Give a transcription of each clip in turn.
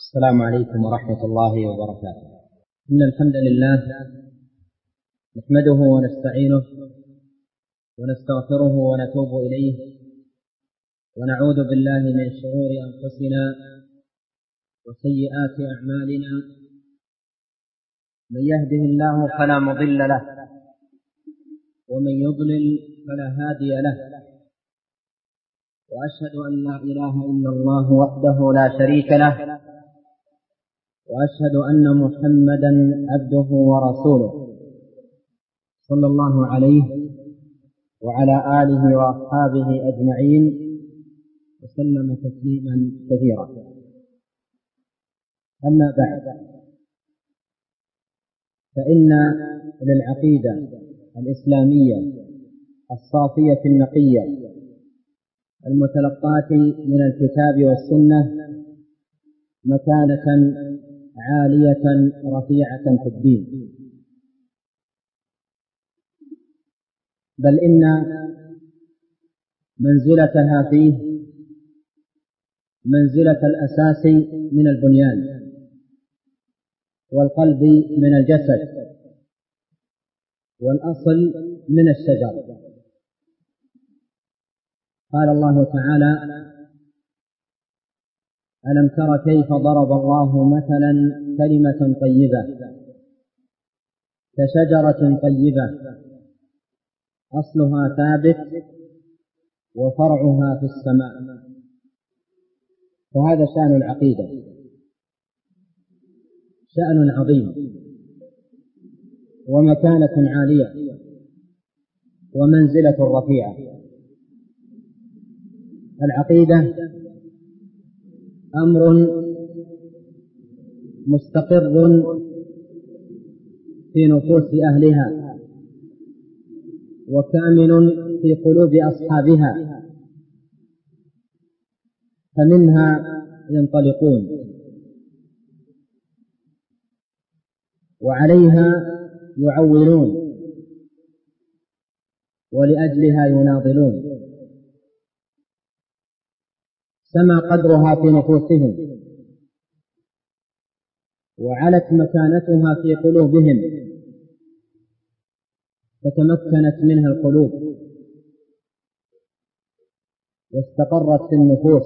السلام عليكم ورحمة الله وبركاته. إن الحمد لله نحمده ونستعينه ونستغفره ونتوب إليه ونعوذ بالله من شرور أنفسنا وسيئات أعمالنا. من يهده الله فلا مضل له ومن يضلل فلا هادي له، وأشهد أن لا إله إلا الله وحده لا شريك له، وأشهد أن محمدا عبده ورسوله صلى الله عليه وعلى آله وأصحابه أجمعين وسلم تسليما كثيرا. أما بعد، فإن للعقيدة الإسلامية الصافية النقية المتلقاة من الكتاب والسنة مكانة عالية رفيعة في الدين، بل إن منزلتها فيه منزلة الأساس من البنيان، والقلب من الجسد، والأصل من الشجر. قال الله تعالى: ألم تر كيف ضرب الله مثلا كلمة طيبة كشجرة طيبة أصلها ثابت وفرعها في السماء. فهذا شأن العقيدة، شأن عظيم ومكانة عالية ومنزلة رفيعة. العقيدة أمر مستقر في نفوس أهلها وكامن في قلوب أصحابها، فمنها ينطلقون وعليها يعولون ولأجلها يناضلون. سما قدرها في نفوسهم وعلت مكانتها في قلوبهم، فتمكنت منها القلوب واستقرت في النفوس،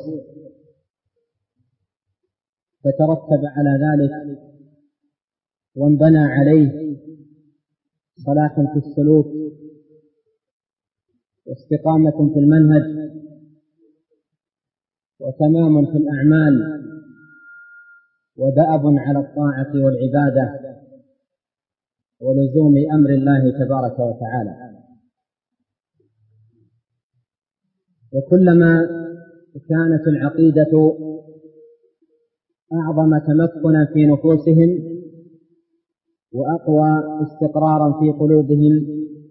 فترتب على ذلك وانبنى عليه صلاح في السلوك واستقامة في المنهج وتمام في الأعمال ودأب على الطاعة والعبادة ولزوم أمر الله تبارك وتعالى. وكلما كانت العقيدة أعظم تمكنا في نفوسهم وأقوى استقرارا في قلوبهم،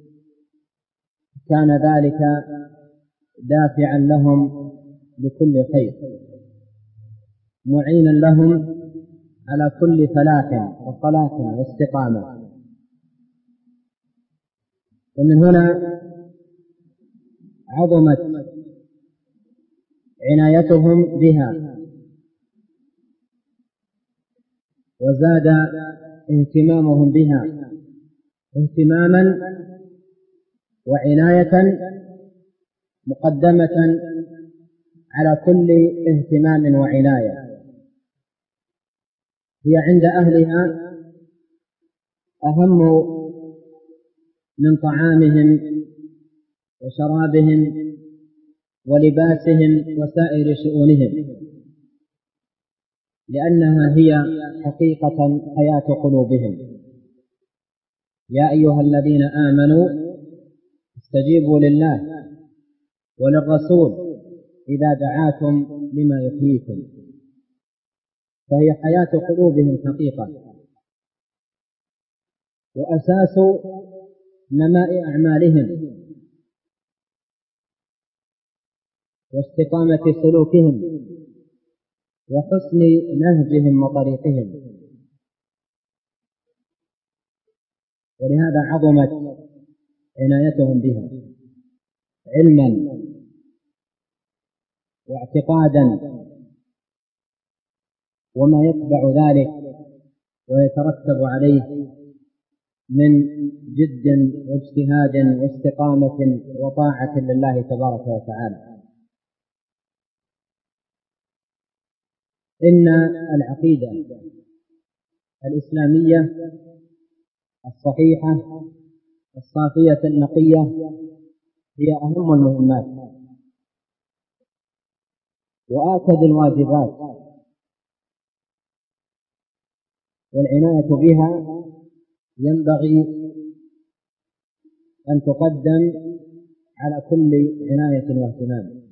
كان ذلك دافعا لهم بكل خير، معينا لهم على كل فلاح وصلاح واستقامة. ومن هنا عظمت عنايتهم بها وزاد اهتمامهم بها اهتماما وعناية مقدمة على كل اهتمام وعناية. هي عند أهلها أهم من طعامهم وشرابهم ولباسهم وسائر شؤونهم، لأنها هي حقيقة حياة قلوبهم. يا أيها الذين آمنوا استجيبوا لله وللرسول إذا دعاكم لما يحييكم. فهي حياة قلوبهم حقيقة وأساس نماء أعمالهم واستقامة سلوكهم وحسن نهجهم وطريقهم. ولهذا عظمت عنايتهم بها علما واعتقادا وما يتبع ذلك ويترتب عليه من جد واجتهاد واستقامة وطاعة لله تبارك وتعالى. إن العقيدة الإسلامية الصحيحة الصافية النقية هي أهم المهمات وآكد الواجبات، والعناية بها ينبغي أن تقدم على كل عناية واهتمام.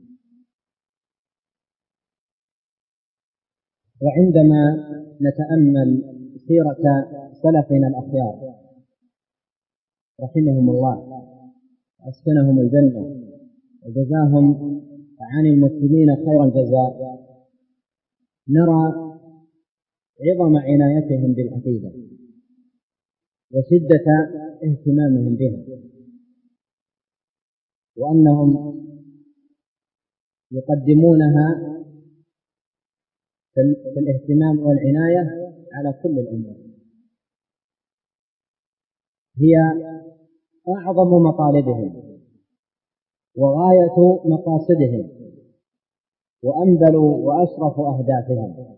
وعندما نتأمل سيرة سلفنا الأخيار رحمهم الله وأسكنهم الجنة وجزاهم عن المسلمين خير الجزاء، نرى عظم عنايتهم بالعقيدة وشدة اهتمامهم بها، وأنهم يقدمونها في الاهتمام والعناية على كل الأمور. هي أعظم مطالبهم وغاية مقاصدهم وأنبل وأشرف أهدافهم.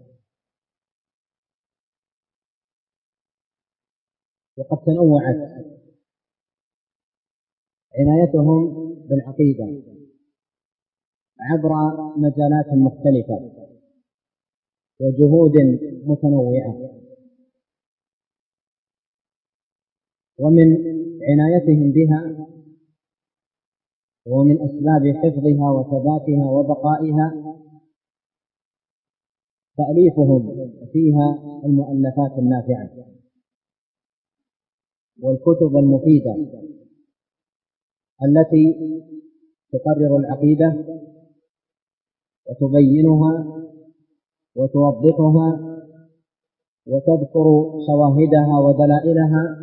وقد تنوعت عنايتهم بالعقيدة عبر مجالات مختلفة وجهود متنوعة. ومن عنايتهم بها ومن أسباب حفظها وثباتها وبقائها تأليفهم فيها المؤلفات النافعة والكتب المفيدة التي تقرر العقيدة وتبينها وتوضحها وتذكر شواهدها ودلائلها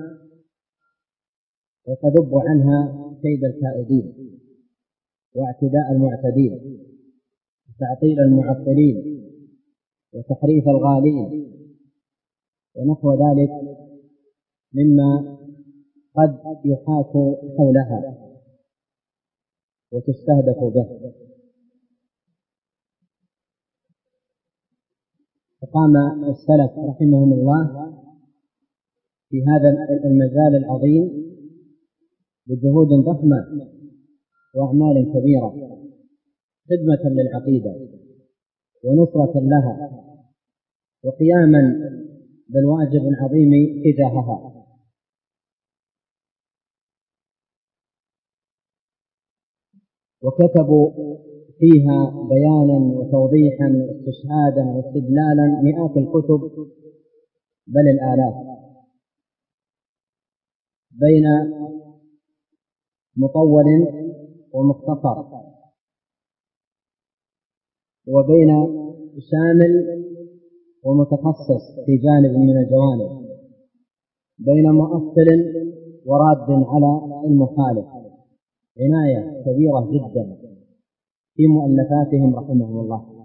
وتذب عنها كيد الكائدين واعتداء المعتدين وتعطيل المعطلين وتحريف الغالين ونحو ذلك مما قد يحاك حولها وتستهدف به. فقام السلف رحمهم الله في هذا المجال العظيم بجهود ضخمة وأعمال كبيرة خدمة للعقيدة ونصرة لها وقياما بالواجب العظيم تجاهها. وكتبوا فيها بيانا وتوضيحا واستشهادا واستدلالا مئات الكتب بل الآلاف، بين مطول ومختصر وبين شامل ومتخصص في جانب من الجوانب، بين مؤصل وراد على المخالف. عناية كبيرة جدا في مؤلفاتهم رحمهم الله.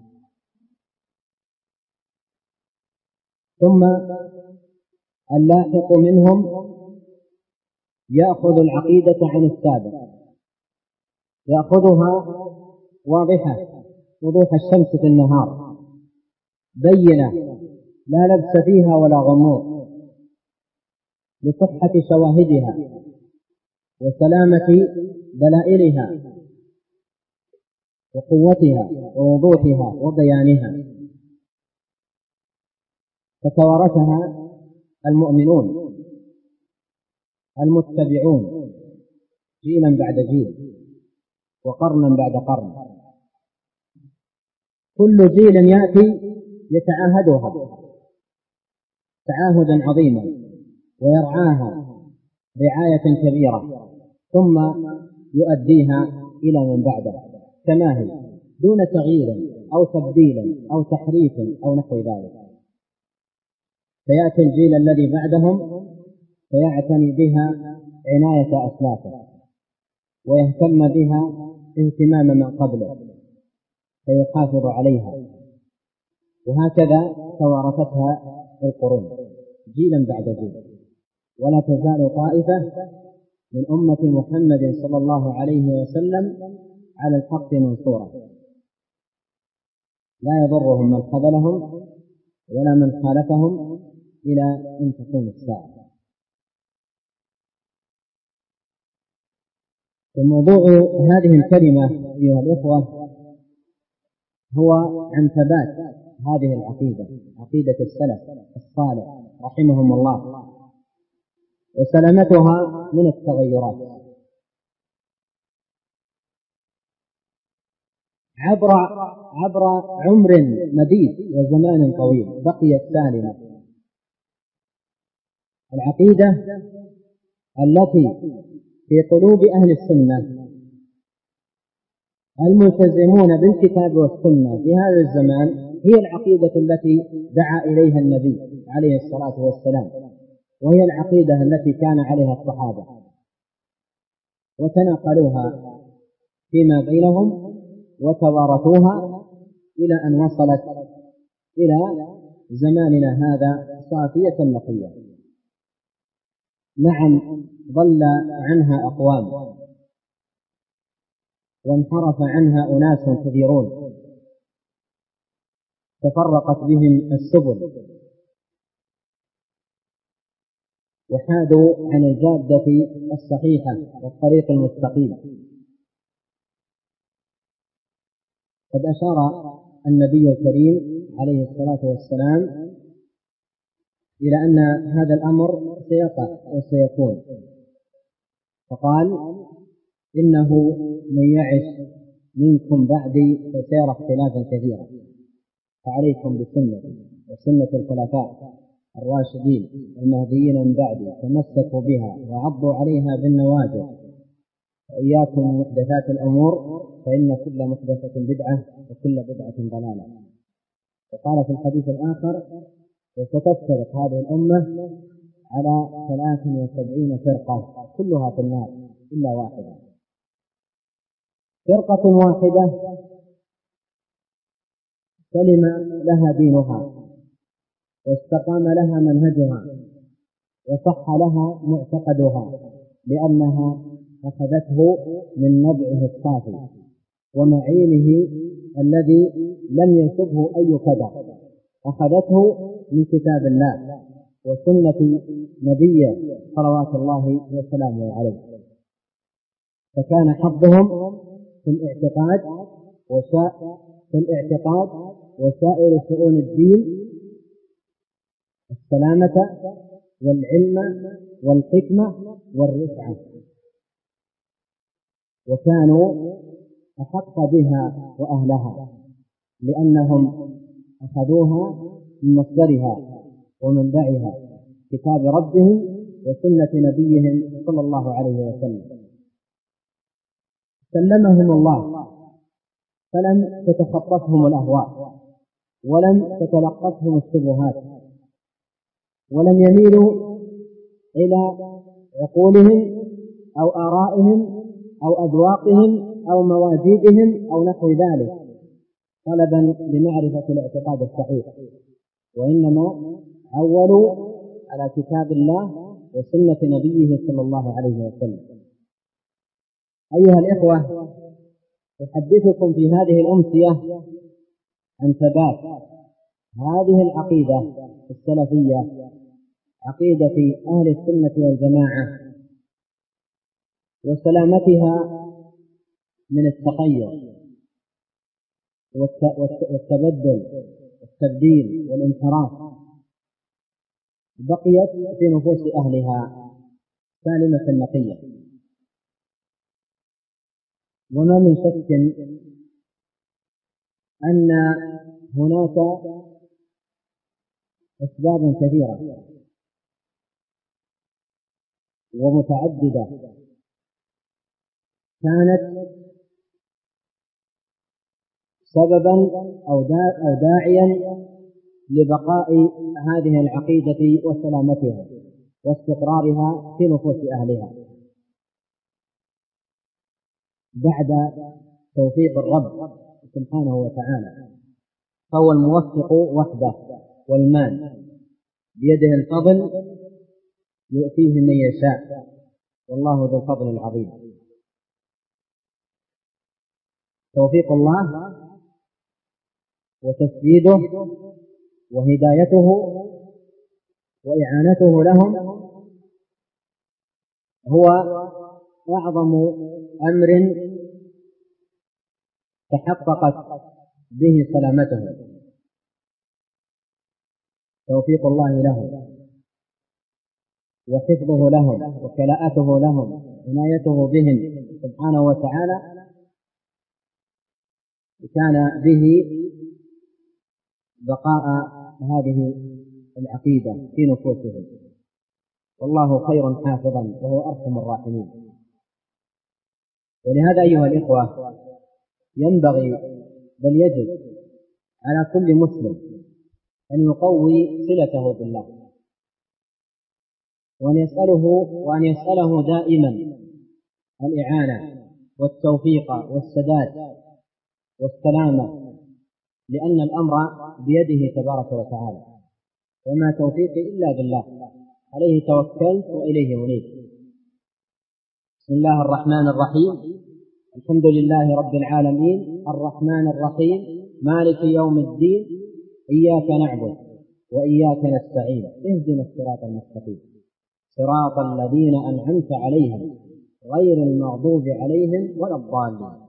ثم اللاحق منهم يأخذ العقيدة عن السابق، يأخذها واضحة وضوح الشمس في النهار بينة لا لبس فيها ولا غموض، لصحة شواهدها وسلامة دلائلها وقوتها ووضوحها وبيانها. فتوارثها المؤمنون المتبعون جيلا بعد جيل وقرنا بعد قرن، كل جيل يأتي يتعاهدها تعاهدا عظيما ويرعاها رعاية كبيرة ثم يؤديها إلى من بعده كما هي دون تغيير أو تبديل أو تحريف أو نحو ذلك. فيأتي الجيل الذي بعدهم فيعتني بها عناية أسلافه ويهتم بها اهتمام من قبله فيحافظ عليها وهكذا توارثتها القرون جيلا بعد جيل، ولا تزال طائفة من أمة محمد صلى الله عليه وسلم على الحق منصورة، لا يضرهم من خذلهم ولا من خالفهم إلى أن تقوم الساعة. وموضوع هذه الكلمة أيها الإخوة هو عن ثبات هذه العقيدة، عقيدة السلف الصالح رحمهم الله، وسلامتها من التغيرات عبر عمر مديد وزمان طويل بقيت سالمة. العقيدة التي في قلوب أهل السنة الملتزمون بالكتاب والسنة في هذا الزمان هي العقيدة التي دعا إليها النبي عليه الصلاة والسلام، وهي العقيدة التي كان عليها الصحابة وتناقلوها فيما بينهم وتوارثوها إلى أن وصلت إلى زماننا هذا صافية نقية. نعم، ضل عنها أقوام وانحرف عنها أناس كثيرون تفرقت بهم السبل وحادوا عن الجادة الصحيحة والطريق المستقيم. قد أشار النبي الكريم عليه الصلاة والسلام إلى أن هذا الأمر سيقع وسيكون، فقال: إنه من يعش منكم بعدي فسيرى اختلافا كثيرا، فعليكم بسنتي وسنة الخلفاء الراشدين المهديين من بعدي، تمسكوا بها وعضوا عليها بالنواجذ، وإياكم محدثات الأمور فإن كل محدثة بدعة وكل بدعة ضلالة. وقال في الحديث الآخر: وستفترق هذه الأمة على 73 فرقة كلها في النار إلا واحدة. فرقة واحدة سلم لها دينها واستقام لها منهجها وصح لها معتقدها، لأنها أخذته من نبعه الصافي ومعينه الذي لم ينسبه أي كدر، أخذته من كتاب الله وسنة نبيه صلوات الله وسلامه عليه. فكان حظهم في الاعتقاد وسائر شؤون الدين السلامة والعلم والحكمة والرفعة، وكانوا أحق بها وأهلها لأنهم أخذوها من مصدرها ومنبعها، كتاب ربهم وسنة نبيهم صلى الله عليه وسلم. سلمهم الله فلم تتخطفهم الأهواء ولم تتلقفهم الشبهات، ولم يميلوا إلى عقولهم أو آرائهم أو أذواقهم أو مواجيدهم أو نحو ذلك طلبا لمعرفة الاعتقاد الصحيح، وإنما عولوا على كتاب الله وسنة نبيه صلى الله عليه وسلم. أيها الإخوة، أحدثكم في هذه الأمسية عن ثبات هذه العقيدة السلفية، عقيدة أهل السنة والجماعة، وسلامتها من التقيؤ والتبدل والتبديل والانحراف، بقيت في نفوس أهلها سالمة نقية. وما من شك أن هناك أسباب كثيرة ومتعددة كانت سببا أو داعيا لبقاء هذه العقيدة وسلامتها واستقرارها في نفوس أهلها بعد توفيق الرب سبحانه وتعالى. فهو الموفق وحده، والمال بيده الفضل يؤتيه من يشاء، والله ذو الفضل العظيم. توفيق الله وتسديده وهدايته وإعانته لهم هو أعظم أمر تحققت به سلامتهم. توفيق الله لهم وحفظه لهم وكلاءته لهم عنايته بهم سبحانه وتعالى كان به بقاء هذه العقيدة في نفوسهم، والله خير حافظا وهو أرحم الراحمين. ولهذا أيها الإخوة ينبغي بل يجب على كل مسلم أن يقوي صلته بالله، وأن يسأله دائما الإعانة والتوفيق والسداد والسلامة، لأن الأمر بيده تبارك وتعالى، وما توفيقي إلا بالله، عليه توكلت وإليه أنيب. بسم الله الرحمن الرحيم، الحمد لله رب العالمين، الرحمن الرحيم، مالك يوم الدين، إياك نعبد وإياك نستعين، اهدنا الصراط المستقيم، صراط الذين أنعمت عليهم غير المغضوب عليهم ولا الضالين.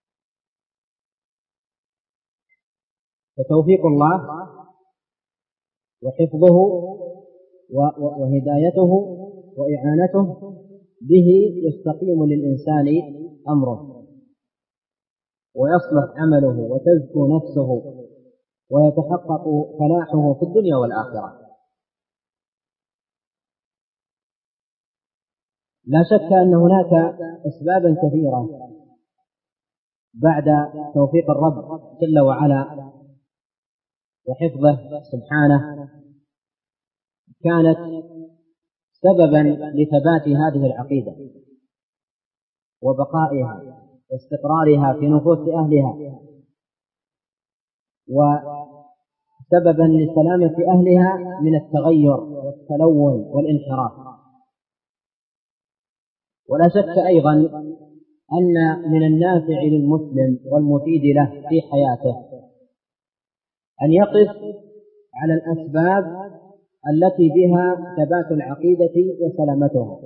فتوفيق الله وحفظه وهدايته وإعانته به يستقيم للإنسان أمره، ويصلح عمله، وتزكو نفسه، ويتحقق فلاحه في الدنيا والآخرة. لا شك أن هناك أسبابا كثيرة بعد توفيق الرب جل وعلا وحفظه سبحانه كانت سببا لثبات هذه العقيدة وبقائها واستقرارها في نفوس أهلها، وسببا لسلامة أهلها من التغير والتلون والانحراف. ولا شك أيضا أن من النافع للمسلم والمفيد له في حياته أن يقف على الأسباب التي بها ثبات العقيدة وسلامتها،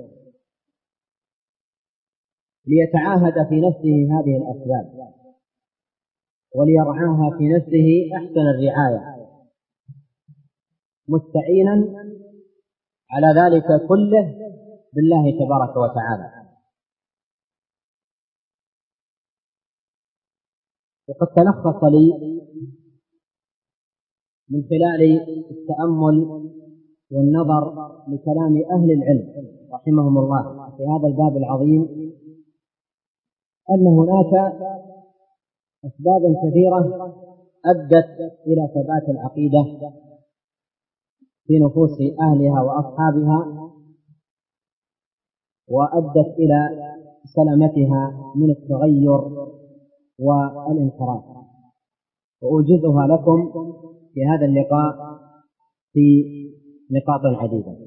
ليتعاهد في نفسه هذه الأسباب وليرعاها في نفسه أحسن الرعاية، مستعينا على ذلك كله بالله تبارك وتعالى. وقد تلخص لي من خلال التأمل والنظر لكلام أهل العلم رحمهم الله في هذا الباب العظيم أن هناك أسبابا كثيرة أدت إلى ثبات العقيدة في نفوس أهلها وأصحابها، وأدت إلى سلامتها من التغير والانحراف، وأوجزها لكم في هذا اللقاء في نقاط عديدة.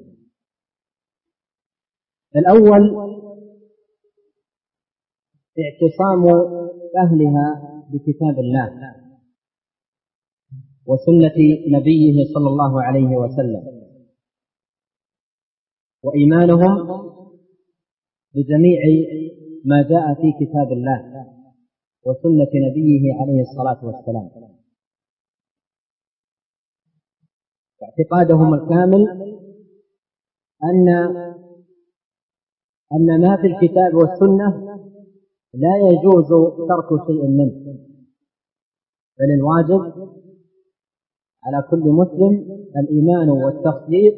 الأول اعتصام أهلها بكتاب الله وسنة نبيه صلى الله عليه وسلم، وإيمانهم بجميع ما جاء في كتاب الله وسنة نبيه عليه الصلاة والسلام، واعتقادهم الكامل أن ما في الكتاب والسنة لا يجوز ترك شيء منه، بل الواجب على كل مسلم الإيمان والتصديق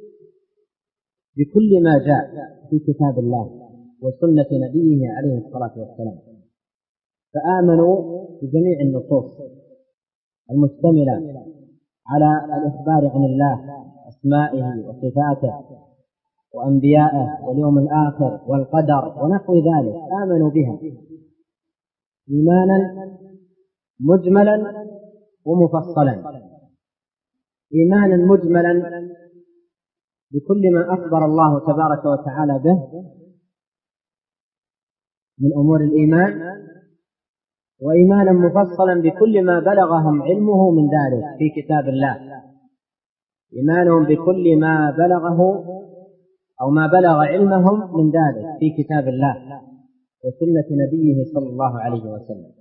بكل ما جاء في كتاب الله وسنة نبيه عليه الصلاة والسلام، فآمنوا بجميع النصوص المشتملة على الإخبار عن الله، أسمائه وصفاته وأنبيائه واليوم الآخر والقدر ونحو ذلك، آمنوا بها إيمانا مجملا ومفصلا، إيمانا مجملا بكل ما أخبر الله تبارك وتعالى به من أمور الإيمان، وإيمانا مفصلا بكل ما بلغهم علمه من ذلك في كتاب الله، إيمانهم بكل ما بلغه أو ما بلغ علمهم من ذلك في كتاب الله وسنة نبيه صلى الله عليه وسلم.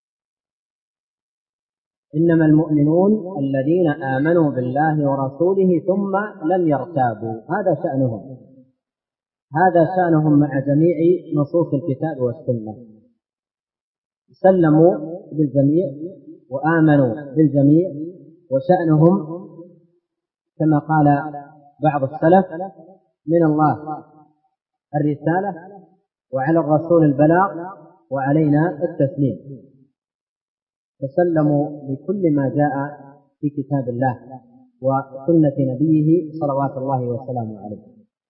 إنما المؤمنون الذين آمنوا بالله ورسوله ثم لم يرتابوا، هذا شأنهم مع جميع نصوص الكتاب والسنة، سلموا بالجميع وآمنوا بالجميع، وشأنهم كما قال بعض السلف من الله الرسالة وعلى الرسول البلاغ وعلينا التسليم، تسلموا لكل ما جاء في كتاب الله وسنة نبيه صلوات الله وسلامه عليه.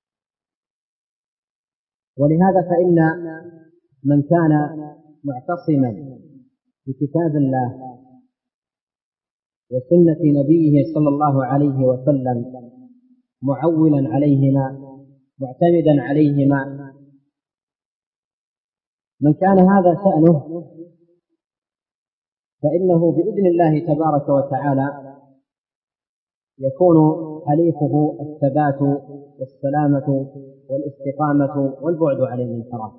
ولهذا فإن من كان معتصما بكتاب الله وسنة نبيه صلى الله عليه وسلم معولا عليهما معتمدا عليهما، من كان هذا شأنه فإنه بإذن الله تبارك وتعالى يكون حليفه الثبات والسلامة والاستقامة والبعد عن الانحراف.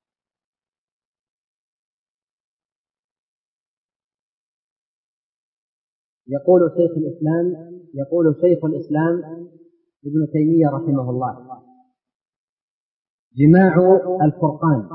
يقول شيخ الإسلام ابن تيمية رحمه الله: جماع الفرقان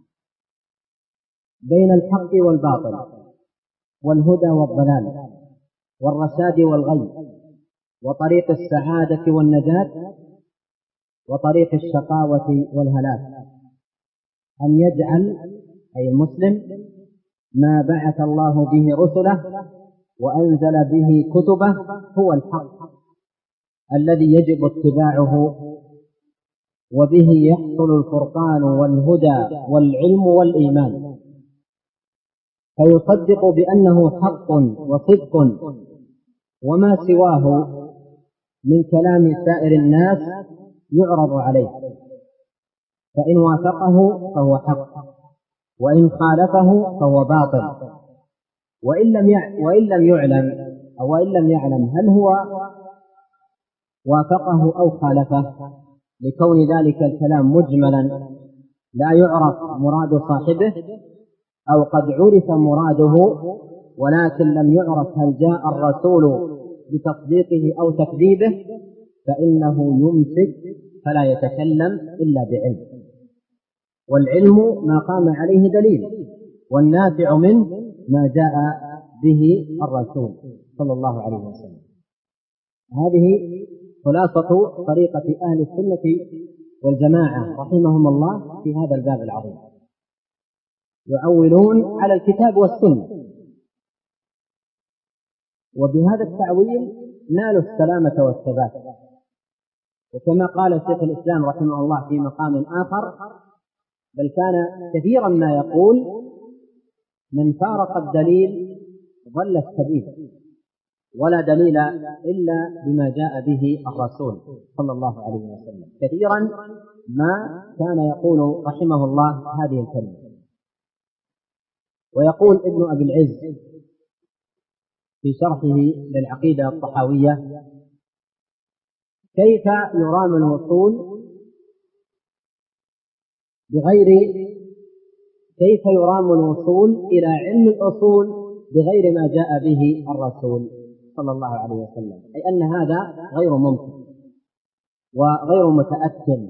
بين الحق والباطل والهدى والضلال والرشاد والغي وطريق السعادة والنجاة وطريق الشقاوة والهلاك، أن يجعل أي المسلم ما بعث الله به رسله وأنزل به كتبه هو الحق الذي يجب اتباعه، وبه يحصل الفرقان والهدى والعلم والإيمان، فيصدق بأنه حق وصدق، وما سواه من كلام سائر الناس يعرض عليه، فإن وافقه فهو حق، وإن خالفه فهو باطل، وإن لم يعلم هل هو وافقه أو خالفه، لكون ذلك الكلام مجملا لا يعرف مراد صاحبه، أو قد عرف مراده ولكن لم يعرف هل جاء الرسول بتصديقه أو تكذيبه، فإنه يمسك فلا يتكلم إلا بعلم، والعلم ما قام عليه دليل، والنافع منه ما جاء به الرسول صلى الله عليه وسلم. هذه خلاصة طريقة أهل السنة والجماعة رحمهم الله في هذا الباب العظيم، يعولون على الكتاب والسنة، وبهذا التعويل نالوا السلامة والثبات. وكما قال شيخ الإسلام رحمه الله في مقام آخر: بل كان كثيرا ما يقول: من فارق الدليل ضل السبيل، ولا دليل إلا بما جاء به الرسول صلى الله عليه وسلم. كثيرا ما كان يقول رحمه الله هذه الكلمة. ويقول ابن أبي العز في شرحه للعقيدة الطحاوية: كيف يرام الوصول إلى علم الأصول بغير ما جاء به الرسول صلى الله عليه وسلم؟ أي أن هذا غير ممكن وغير متأكد.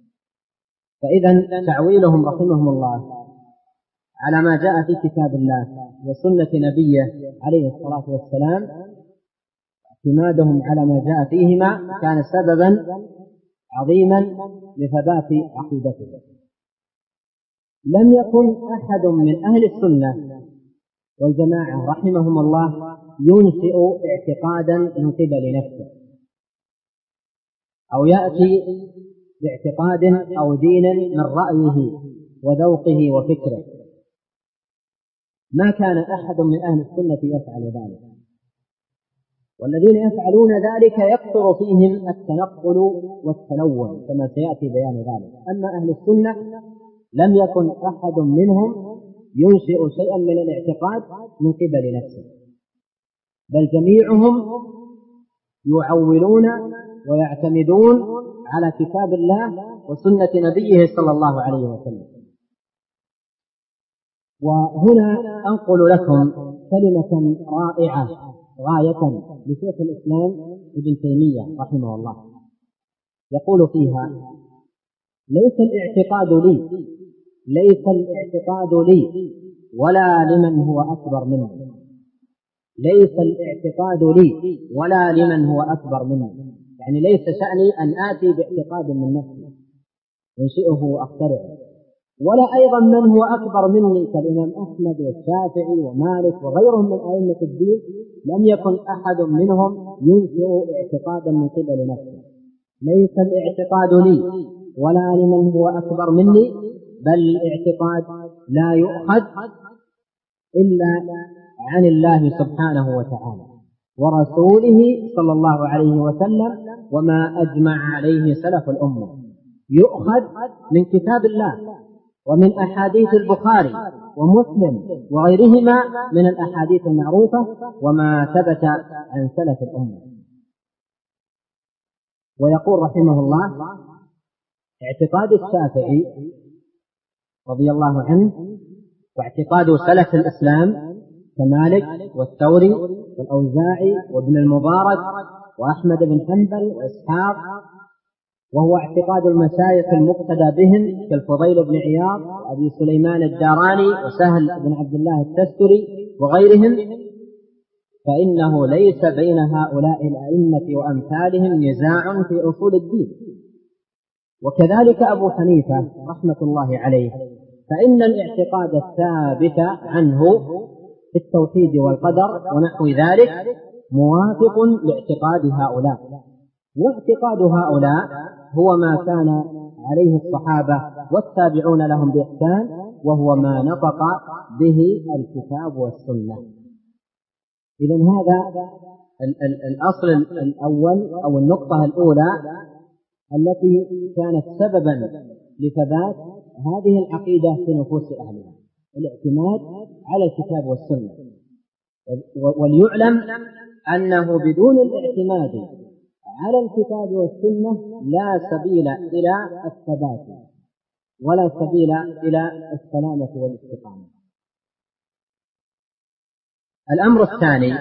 فإذا تعويلهم رحمهم الله على ما جاء في كتاب الله وسنة نبيه عليه الصلاة والسلام، اعتمادهم على ما جاء فيهما، كان سببا عظيما لثبات عقيدتهم. لم يكن أحد من أهل السنة والجماعة رحمهم الله ينشئ اعتقادا من قبل نفسه، أو يأتي باعتقاد أو دين من رأيه وذوقه وفكره. ما كان أحد من أهل السنة يفعل ذلك، والذين يفعلون ذلك يكثر فيهم التنقل والتلون كما سيأتي بيان ذلك. أما أهل السنة لم يكن أحد منهم ينشئ شيئا من الاعتقاد من قبل نفسه، بل جميعهم يعولون ويعتمدون على كتاب الله وسنة نبيه صلى الله عليه وسلم. وهنا أنقل لكم كلمة رائعة غاية لشيخ الإسلام ابن تيمية رحمه الله، يقول فيها: ليس الاعتقاد لي ولا لمن هو أكبر مني، ليس الاعتقاد لي ولا لمن هو أكبر مني، يعني ليس شأني أن آتي باعتقاد من نفسي أنشئه وأخترعه، ولا أيضا من هو أكبر مني كالإمام أحمد والشافعي ومالك وغيرهم من أئمة الدين، لم يكن أحد منهم ينشئ اعتقادا من قبل نفسه. ليس الاعتقاد لي ولا لمن هو أكبر مني، بل الاعتقاد لا يؤخذ إلا عن الله سبحانه وتعالى ورسوله صلى الله عليه وسلم وما أجمع عليه سلف الأمة. يؤخذ من كتاب الله ومن أحاديث البخاري ومسلم وغيرهما من الأحاديث المعروفة وما ثبت عن سلف الأمة. ويقول رحمه الله: اعتقاد الشافعي رضي الله عنه واعتقاد سلف الإسلام كمالك والثوري والأوزاعي وابن المبارك وأحمد بن حنبل وإسحاق، وهو اعتقاد المشايخ المقتدى بهم كالفضيل بن عياض وأبي سليمان الداراني وسهل بن عبد الله التستري وغيرهم، فإنه ليس بين هؤلاء الأئمة وأمثالهم نزاع في أصول الدين. وكذلك أبو حنيفة رحمة الله عليه، فإن الاعتقاد الثابت عنه في التوحيد والقدر ونحو ذلك موافق لاعتقاد هؤلاء، واعتقاد هؤلاء هو ما كان عليه الصحابة والتابعون لهم بإحسان، وهو ما نطق به الكتاب والسنة. إذن هذا الأصل الأول أو النقطة الأولى التي كانت سببا لثبات هذه العقيدة في نفوس أهلها، الاعتماد على الكتاب والسنة. وليعلم أنه بدون الاعتماد على الكتاب والسنة لا سبيل إلى الثبات ولا سبيل إلى السلامة والاستقامة. الأمر الثاني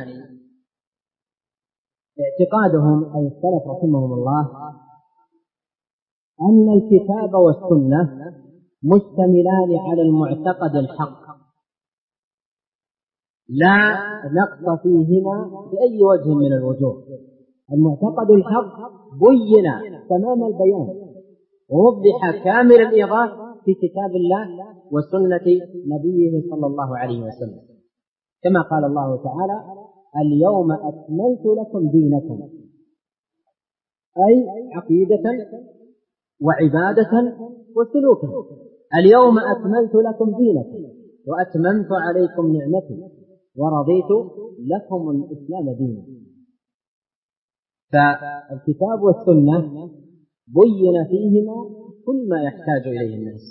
اعتقادهم أي السلف رحمهم الله أن الكتاب والسنة مشتملان على المعتقد الحق لا نقص فيهما بأي وجه من الوجوه. المعتقد الحق بين تمام البيان ووضح كامل الإيضاح في كتاب الله وسنة نبيه صلى الله عليه وسلم، كما قال الله تعالى: اليوم أكملت لكم دينكم، أي عقيدة وعبادة وسلوكا. اليوم أكملت لكم دينكم وأتممت عليكم نعمتي ورضيت لكم الإسلام دينا. فالكتاب والسنة بين فيهما كل ما يحتاج إليه الناس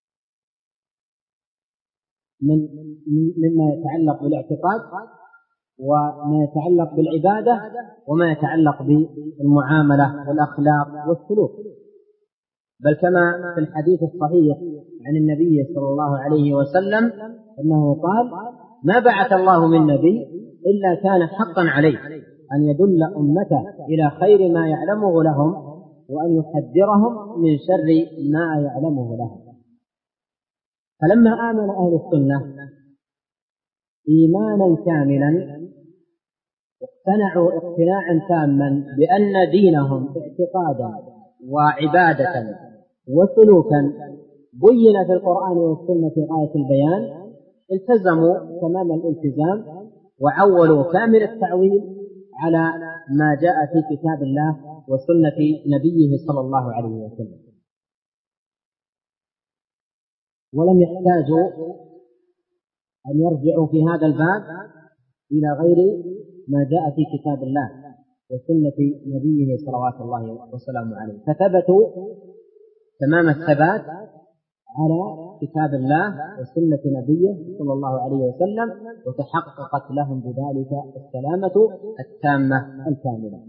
مما يتعلق بالاعتقاد وما يتعلق بالعبادة وما يتعلق بالمعاملة والأخلاق والسلوك. بل كما في الحديث الصحيح عن النبي صلى الله عليه وسلم أنه قال: ما بعث الله من نبي إلا كان حقا عليه أن يدل أمته إلى خير ما يعلمه لهم وأن يحذرهم من شر ما يعلمه لهم. فلما آمن أهل السنة إيمانا كاملا اقتنعوا اقتناعا تاما بأن دينهم اعتقادا وعبادة وسلوكا بين في القرآن والسنة في غاية البيان، التزموا تمام الالتزام وعولوا كامل التعويل على ما جاء في كتاب الله وسنة نبيه صلى الله عليه وسلم، ولم يحتاجوا أن يرجعوا في هذا الباب إلى غير ما جاء في كتاب الله وسنة نبيه صلوات الله وسلامه عليه، فثبتوا تمام الثبات على كتاب الله وسنة نبيه صلى الله عليه وسلم، وتحققت لهم بذلك السلامة التامة الكاملة.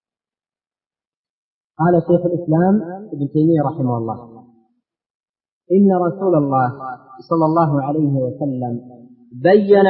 قال شيخ الإسلام ابن تيمية رحمه الله: إن رسول الله صلى الله عليه وسلم بين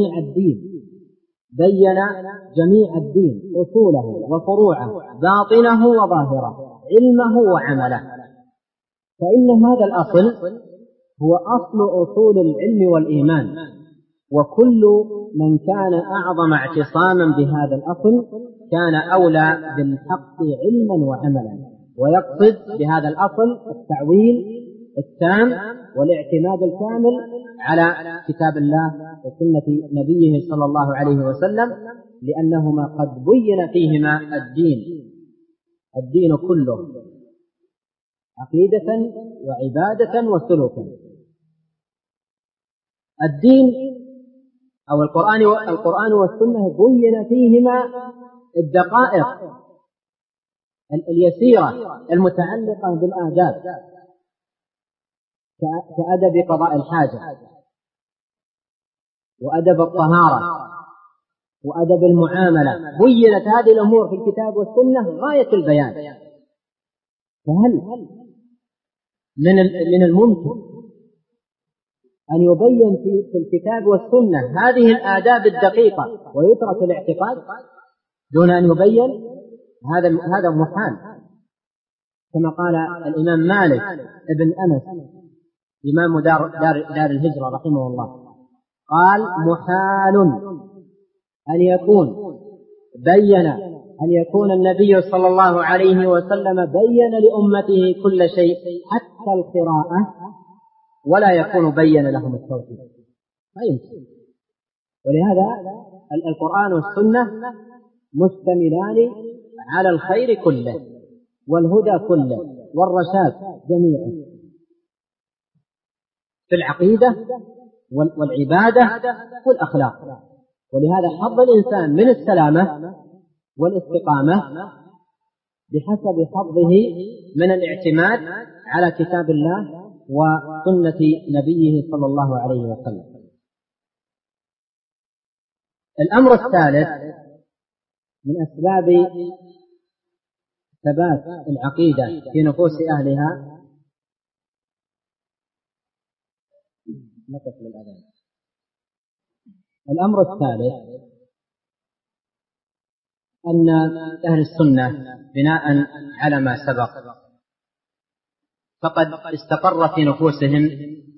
جميع الدين أصوله وفروعه، باطنه وظاهره، علمه وعمله. فإن هذا الأصل هو أصل أصول العلم والإيمان، وكل من كان أعظم اعتصاما بهذا الأصل كان أولى بالحق علما وعملا. ويقصد بهذا الأصل التعويل التام والاعتماد الكامل على كتاب الله وسنة نبيه صلى الله عليه وسلم، لأنهما قد بين فيهما الدين كله عقيدة وعبادة وسلوكا. الدين أو القرآن والسنة بين فيهما الدقائق اليسيرة المتعلقة بالآداب، كأدب قضاء الحاجة، وأدب الطهارة، وأدب المعاملة. بينت هذه الأمور في الكتاب والسنة غاية البيان. فهل من الممكن أن يبين في الكتاب والسنة هذه الآداب الدقيقة ويترك الاعتقاد دون أن يبين؟ هذا محال. كما قال الإمام مالك ابن أنس إمام دار الهجرة رحمه الله، قال: محال أن يكون النبي صلى الله عليه وسلم بين لأمته كل شيء حتى القراءة، ولا يكون بين لهم التوحيد. ما يمكن. ولهذا القرآن والسنة مشتملان على الخير كله والهدى كله والرشاد جميعا في العقيدة والعبادة والأخلاق. ولهذا حظ الإنسان من السلامة والاستقامة بحسب حظه من الاعتماد على كتاب الله وسنة نبيه صلى الله عليه وسلم. الأمر الثالث من أسباب ثبات العقيدة في نفوس أهلها الأمر الثالث أن أهل السنة بناء على ما سبق فقد استقر في نفوسهم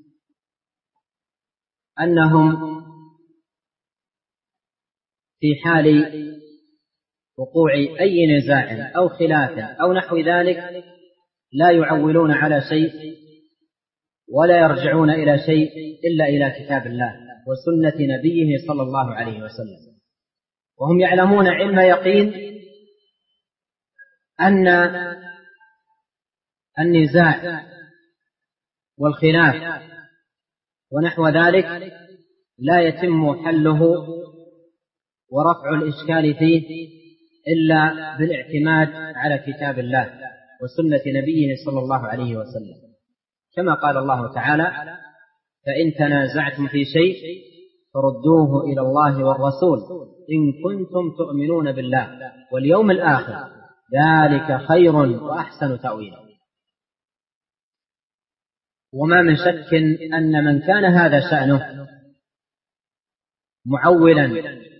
أنهم في حال وقوع أي نزاع أو خلاف أو نحو ذلك لا يعولون على شيء ولا يرجعون إلى شيء إلا إلى كتاب الله وسنة نبيه صلى الله عليه وسلم. وهم يعلمون علم يقين أن النزاع والخلاف ونحو ذلك لا يتم حله ورفع الإشكال فيه إلا بالاعتماد على كتاب الله وسنة نبيه صلى الله عليه وسلم، كما قال الله تعالى: فإن تنازعتم في شيء فردوه إلى الله والرسول إن كنتم تؤمنون بالله واليوم الآخر ذلك خير وأحسن تأويلا. وما من شك أن من كان هذا شأنه معولا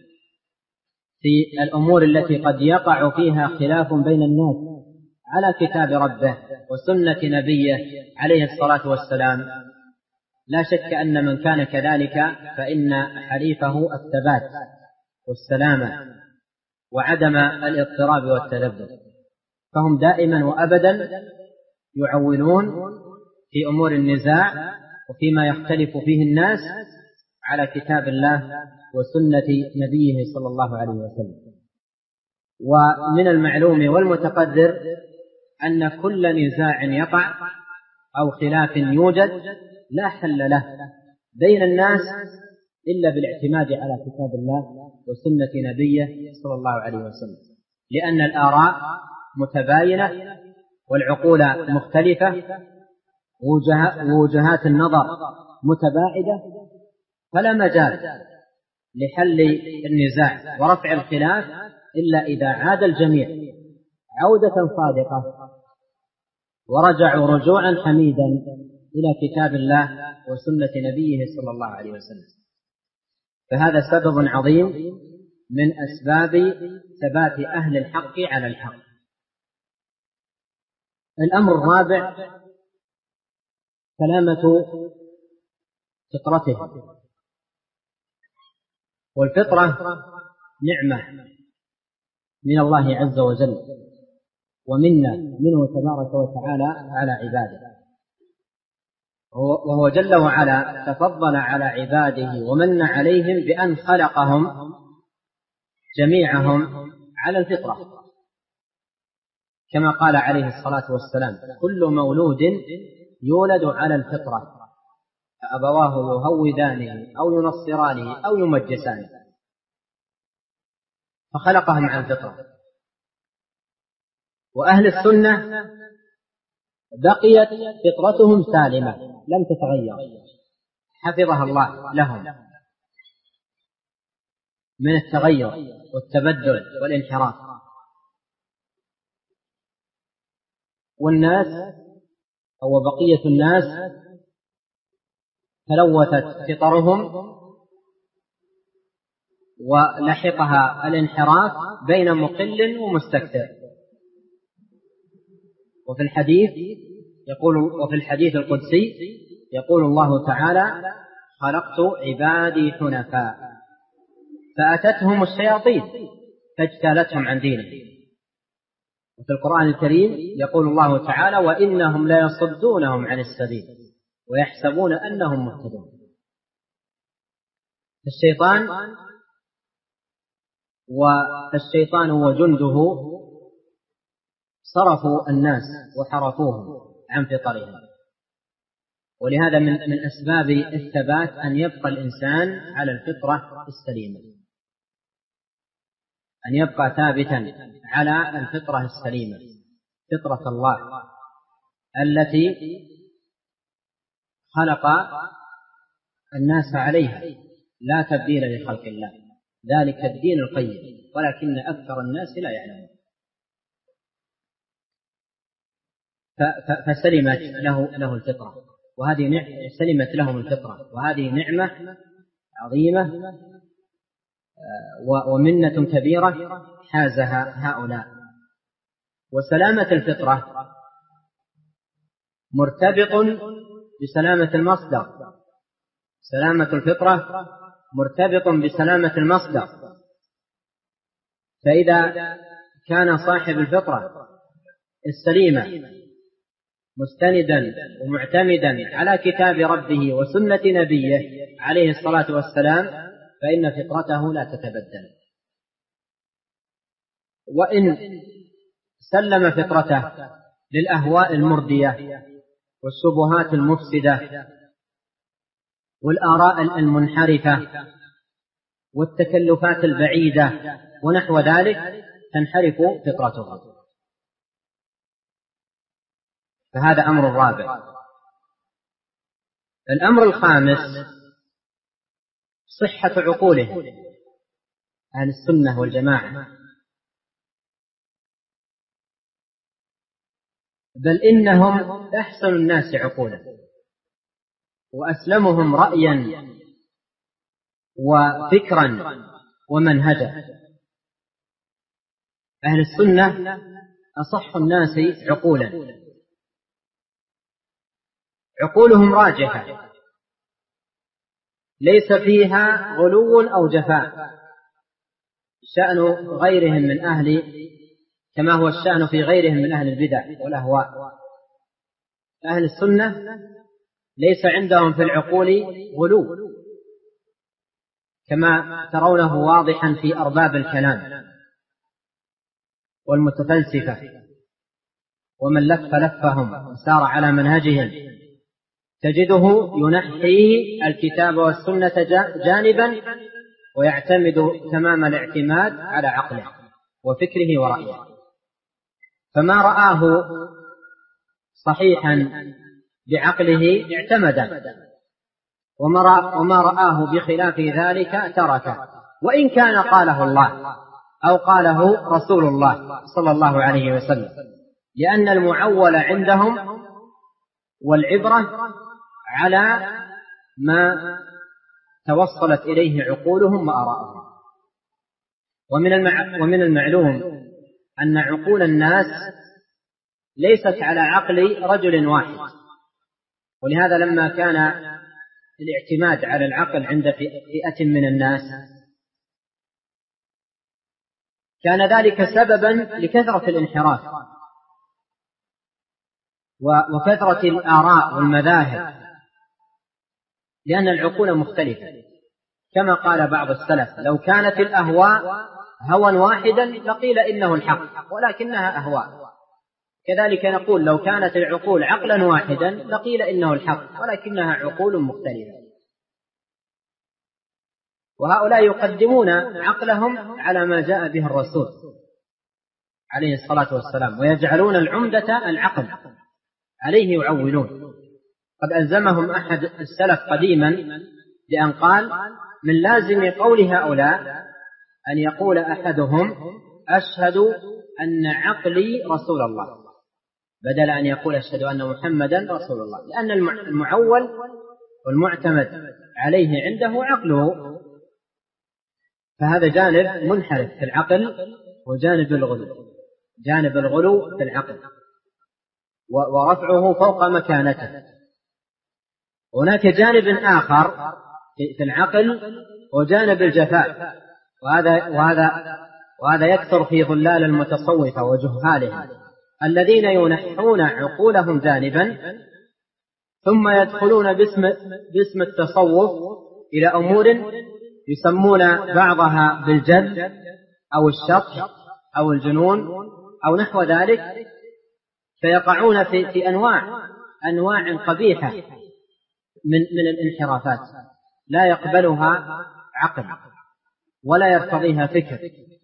في الأمور التي قد يقع فيها خلاف بين الناس على كتاب ربه وسنة نبيه عليه الصلاة والسلام، لا شك أن من كان كذلك فإن حليفه الثبات والسلامة وعدم الاضطراب والتذبذب، فهم دائما وأبدا يعولون في أمور النزاع وفيما يختلف فيه الناس على كتاب الله وسنة نبيه صلى الله عليه وسلم. ومن المعلوم والمتقدر أن كل نزاع يقع أو خلاف يوجد لا حل له بين الناس إلا بالاعتماد على كتاب الله وسنة نبيه صلى الله عليه وسلم، لأن الآراء متباينة والعقول مختلفة ووجهات النظر متباعدة، فلا مجال لحل النزاع ورفع الخلاف إلا إذا عاد الجميع عودة صادقة ورجعوا رجوعا حميدا إلى كتاب الله وسنة نبيه صلى الله عليه وسلم. فهذا سبب عظيم من أسباب ثبات أهل الحق على الحق. الأمر الرابع سلامة فطرته، والفطرة نعمة من الله عز وجل ومنة منه تبارك وتعالى على عباده، وهو جل وعلا تفضل على عباده ومن عليهم بأن خلقهم جميعهم على الفطرة، كما قال عليه الصلاة والسلام: كل مولود يولد على الفطرة فأبواه يهودانه أو ينصرانه أو يمجسانه، فخلقهم على الفطرة. وأهل السنة بقيت فطرتهم سالمة لم تتغير، حفظها الله لهم من التغير والتبدل والانحراف. والناس أو بقية الناس تلوثت فطرهم ولحقها الانحراف بين مقل ومستكثر. وفي الحديث القدسي يقول الله تعالى: خلقت عبادي حنفاء فأتتهم الشياطين فاجتالتهم عن دينهم. وفي القرآن الكريم يقول الله تعالى: وإنهم لا يصدونهم عن السبيل ويحسبون أنهم مهتدون. فالشيطان وجنده صرفوا الناس وحرفوهم عن فطرهم. ولهذا من أسباب الثبات أن يبقى الإنسان على الفطرة السليمة، أن يبقى ثابتا على الفطرة السليمة، فطرة الله التي خلق الناس عليها، لا تبديل لخلق الله، ذلك الدين القيم ولكن أكثر الناس لا يعلمون. فسلمت له الفطرة، وهذه سلمت لهم الفطرة، وهذه نعمة عظيمة ومنة كبيرة حازها هؤلاء. وسلامة الفطرة مرتبط بسلامة المصدر، سلامة الفطرة مرتبط بسلامة المصدر. فإذا كان صاحب الفطرة السليمة مستندا ومعتمدا على كتاب ربه وسنة نبيه عليه الصلاة والسلام فإن فطرته لا تتبدل. وإن سلم فطرته للأهواء المردية والشبهات المفسدة والآراء المنحرفة والتكلفات البعيدة ونحو ذلك تنحرف فطرته. فهذا أمر رابع. الأمر الخامس صحة عقوله، أهل السنة والجماعة، بل إنهم أحسن الناس عقولا وأسلمهم رأيا وفكرا ومنهجا. أهل السنة أصح الناس عقولا، عقولهم راجحة ليس فيها غلو أو جفاء، شأن غيرهم من أهل كما هو الشأن في غيرهم من أهل البدع والأهواء. أهل السنة ليس عندهم في العقول غلو كما ترونه واضحا في أرباب الكلام والمتفلسفة ومن لف لفهم وسار على منهجهم تجده ينحي الكتاب والسنة جانبا ويعتمد تمام الاعتماد على عقله وفكره ورأيه، فما رآه صحيحا بعقله اعتمد، وما رآه بخلاف ذلك تركه، وإن كان قاله الله أو قاله رسول الله صلى الله عليه وسلم، لأن المعول عندهم والعبرة على ما توصلت إليه عقولهم وآراءهم. ومن المعلوم أن عقول الناس ليست على عقل رجل واحد، ولهذا لما كان الاعتماد على العقل عند فئة من الناس كان ذلك سببا لكثرة الانحراف وكثرة الآراء والمذاهب، لأن العقول مختلفة. كما قال بعض السلف: لو كانت الأهواء هوى واحدا لقيل إنه الحق ولكنها أهواء. كذلك نقول: لو كانت العقول عقلا واحدا لقيل إنه الحق ولكنها عقول مختلفة. وهؤلاء يقدمون عقلهم على ما جاء به الرسول عليه الصلاة والسلام، ويجعلون العمدة العقل، عليه يعولون. قد ألزمهم أحد السلف قديما بأن قال: من لازم قول هؤلاء أن يقول أحدهم: أشهد أن عقلي رسول الله، بدل أن يقول: أشهد أن محمدا رسول الله، لأن المعول والمعتمد عليه عنده عقله. فهذا جانب منحرف في العقل، وجانب الغلو في العقل ورفعه فوق مكانته. هناك جانب آخر في العقل وجانب الجفاء، وهذا يكثر في ظلال المتصوفة وجهالهم الذين ينحون عقولهم جانبا ثم يدخلون باسم التصوف إلى أمور يسمون بعضها بالجد أو الشطح أو الجنون أو نحو ذلك، فيقعون في أنواع قبيحة من الانحرافات لا يقبلها عقل ولا يرتضيها فكر،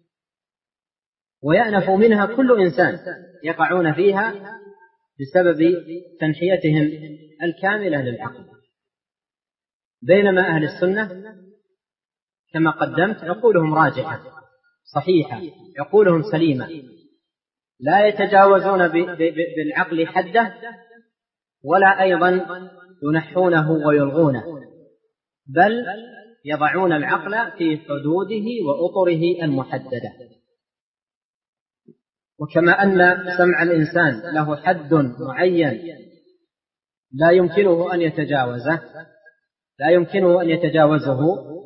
ويأنف منها كل إنسان، يقعون فيها بسبب تنحيتهم الكاملة للعقل. بينما أهل السنة كما قدمت عقولهم راجحة صحيحة، عقولهم سليمة، لا يتجاوزون بالعقل حده، ولا أيضا ينحونه ويلغونه، بل يضعون العقل في حدوده وأطره المحددة. وكما أن سمع الإنسان له حد معين لا يمكنه أن يتجاوزه،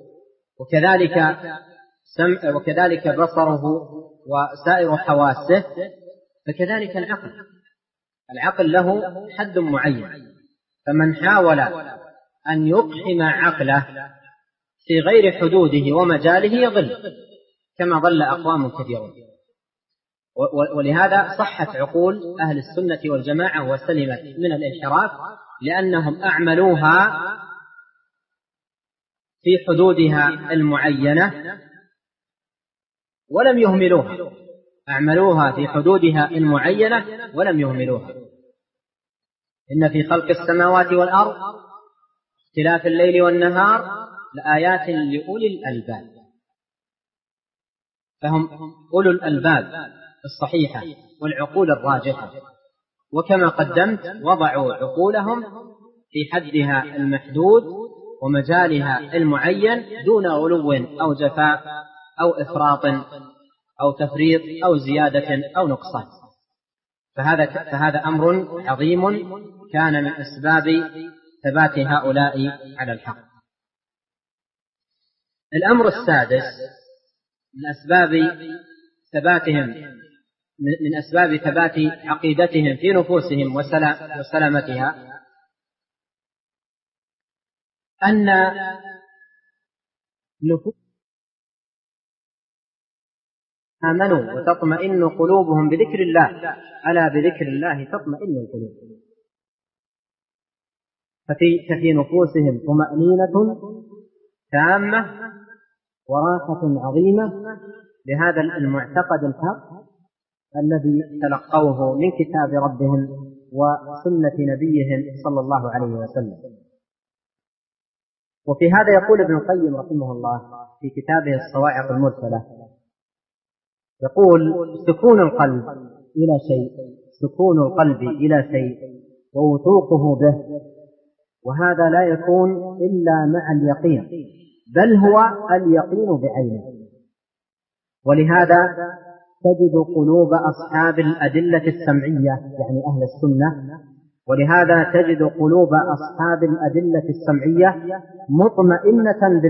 وكذلك بصره وسائر حواسه، فكذلك العقل له حد معين. فمن حاول أن يقحم عقله في غير حدوده ومجاله يضل، كما ضل أقوام كثيرون. ولهذا صحت عقول أهل السنة والجماعة وسلمت من الانحراف، لأنهم أعملوها في حدودها المعينة ولم يهملوها، أعملوها في حدودها المعينة ولم يهملوها. إن في خلق السماوات والأرض اختلاف الليل والنهار لآيات لأولي الألباب، فهم أولو الألباب الصحيحة والعقول الراجحة. وكما قدمت وضعوا عقولهم في حدها المحدود ومجالها المعين دون غلو أو جفاء أو إفراط أو تفريط أو زيادة أو نقصان. فهذا أمر عظيم كان من أسباب ثبات هؤلاء على الحق. الأمر السادس من أسباب ثبات عقيدتهم في نفوسهم وسلامتها أن نفوس آمنوا وتطمئن قلوبهم بذكر الله، ألا بذكر الله تطمئن القلوب. ففي نفوسهم طمأنينة تامة وراحة عظيمة لهذا المعتقد الحق الذي تلقوه من كتاب ربهم وسنة نبيهم صلى الله عليه وسلم. وفي هذا يقول ابن القيم رحمه الله في كتابه الصواعق المرسلة، يقول: سكون القلب إلى شيء ووثوقه به، وهذا لا يكون إلا مع اليقين، بل هو اليقين بعينه. ولهذا تجد قلوب أصحاب الأدلة السمعية، يعني أهل السنة، ولهذا تجد قلوب أصحاب الأدلة السمعية مطمئنة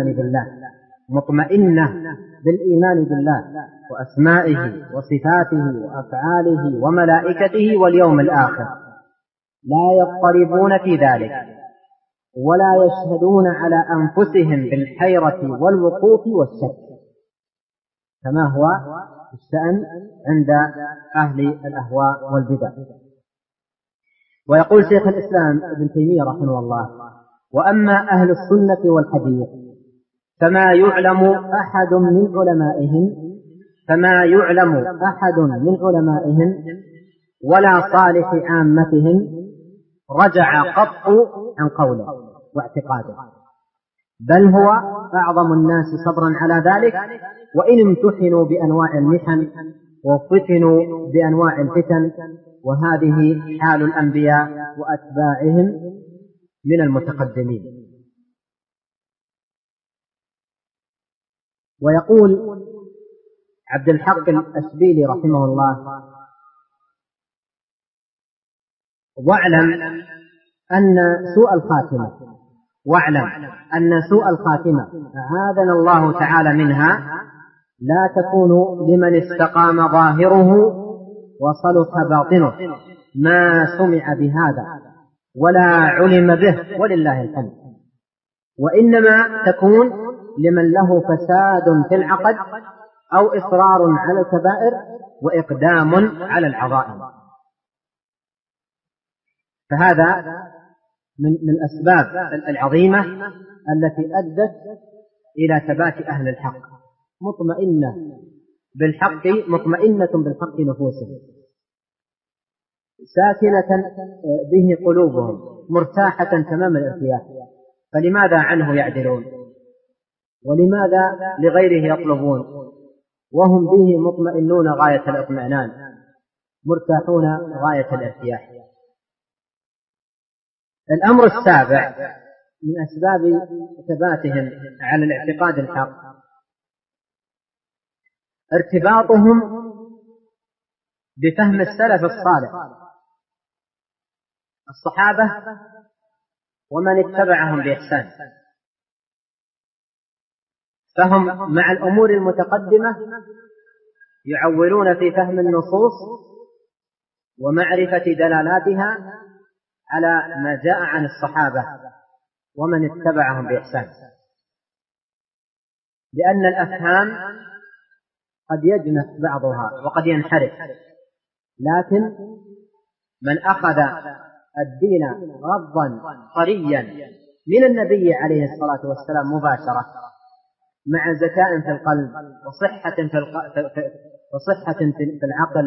بالإيمان بالله وأسمائه وصفاته وأفعاله وملائكته واليوم الآخر، لا يضطربون في ذلك ولا يشهدون على أنفسهم بالحيرة والوقوف والشك، كما هو الشأن عند أهل الأهواء والبدع. ويقول شيخ الإسلام ابن تيمية رحمه الله: وأما أهل السنة والحديث فما يعلم أحد من علمائهم ولا صالح عامتهم رجع قط عن قوله واعتقاده، بل هو أعظم الناس صبرا على ذلك، وإن امتحنوا بأنواع المحن وفتنوا بأنواع الفتن، وهذه حال الأنبياء وأتباعهم من المتقدمين. ويقول عبد الحق الأشبيلي رحمه الله: واعلم أن سوء الخاتمة أعاذنا الله تعالى منها لا تكون لمن استقام ظاهره وصلح باطنه ما سمع بهذا ولا علم به ولله الحمد، وإنما تكون لمن له فساد في العقد أو إصرار على الكبائر وإقدام على العظائم. فهذا من الأسباب العظيمة التي أدت إلى ثبات أهل الحق، مطمئنة بالحق نفوسهم، ساكنة به قلوبهم، مرتاحة تمام الارتياح. فلماذا عنه يعدلون؟ ولماذا لغيره يطلبون وهم به مطمئنون غاية الاطمئنان، مرتاحون غاية الارتياح؟ الأمر السابع من أسباب ثباتهم على الاعتقاد الحق ارتباطهم بفهم السلف الصالح، الصحابة ومن اتبعهم بإحسان، فهم مع الأمور المتقدمة يعولون في فهم النصوص ومعرفة دلالاتها على ما جاء عن الصحابة ومن اتبعهم بإحسان، لأن الأفهام قد يجنح بعضها وقد ينحرف، لكن من أخذ الدين غضا طريا من النبي عليه الصلاة والسلام مباشرة مع زكاء في القلب وصحة في العقل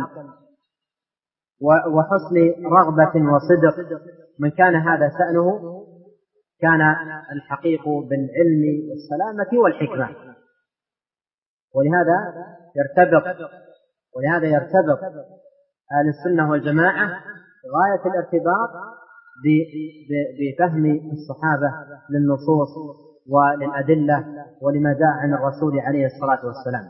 وحسن رغبة وصدق، من كان هذا شأنه كان الحقيق بالعلم والسلامة والحكمة. ولهذا يرتبط أهل السنة والجماعة غاية الارتباط بفهم الصحابة للنصوص وللأدلة ولما جاء عن الرسول عليه الصلاة والسلام.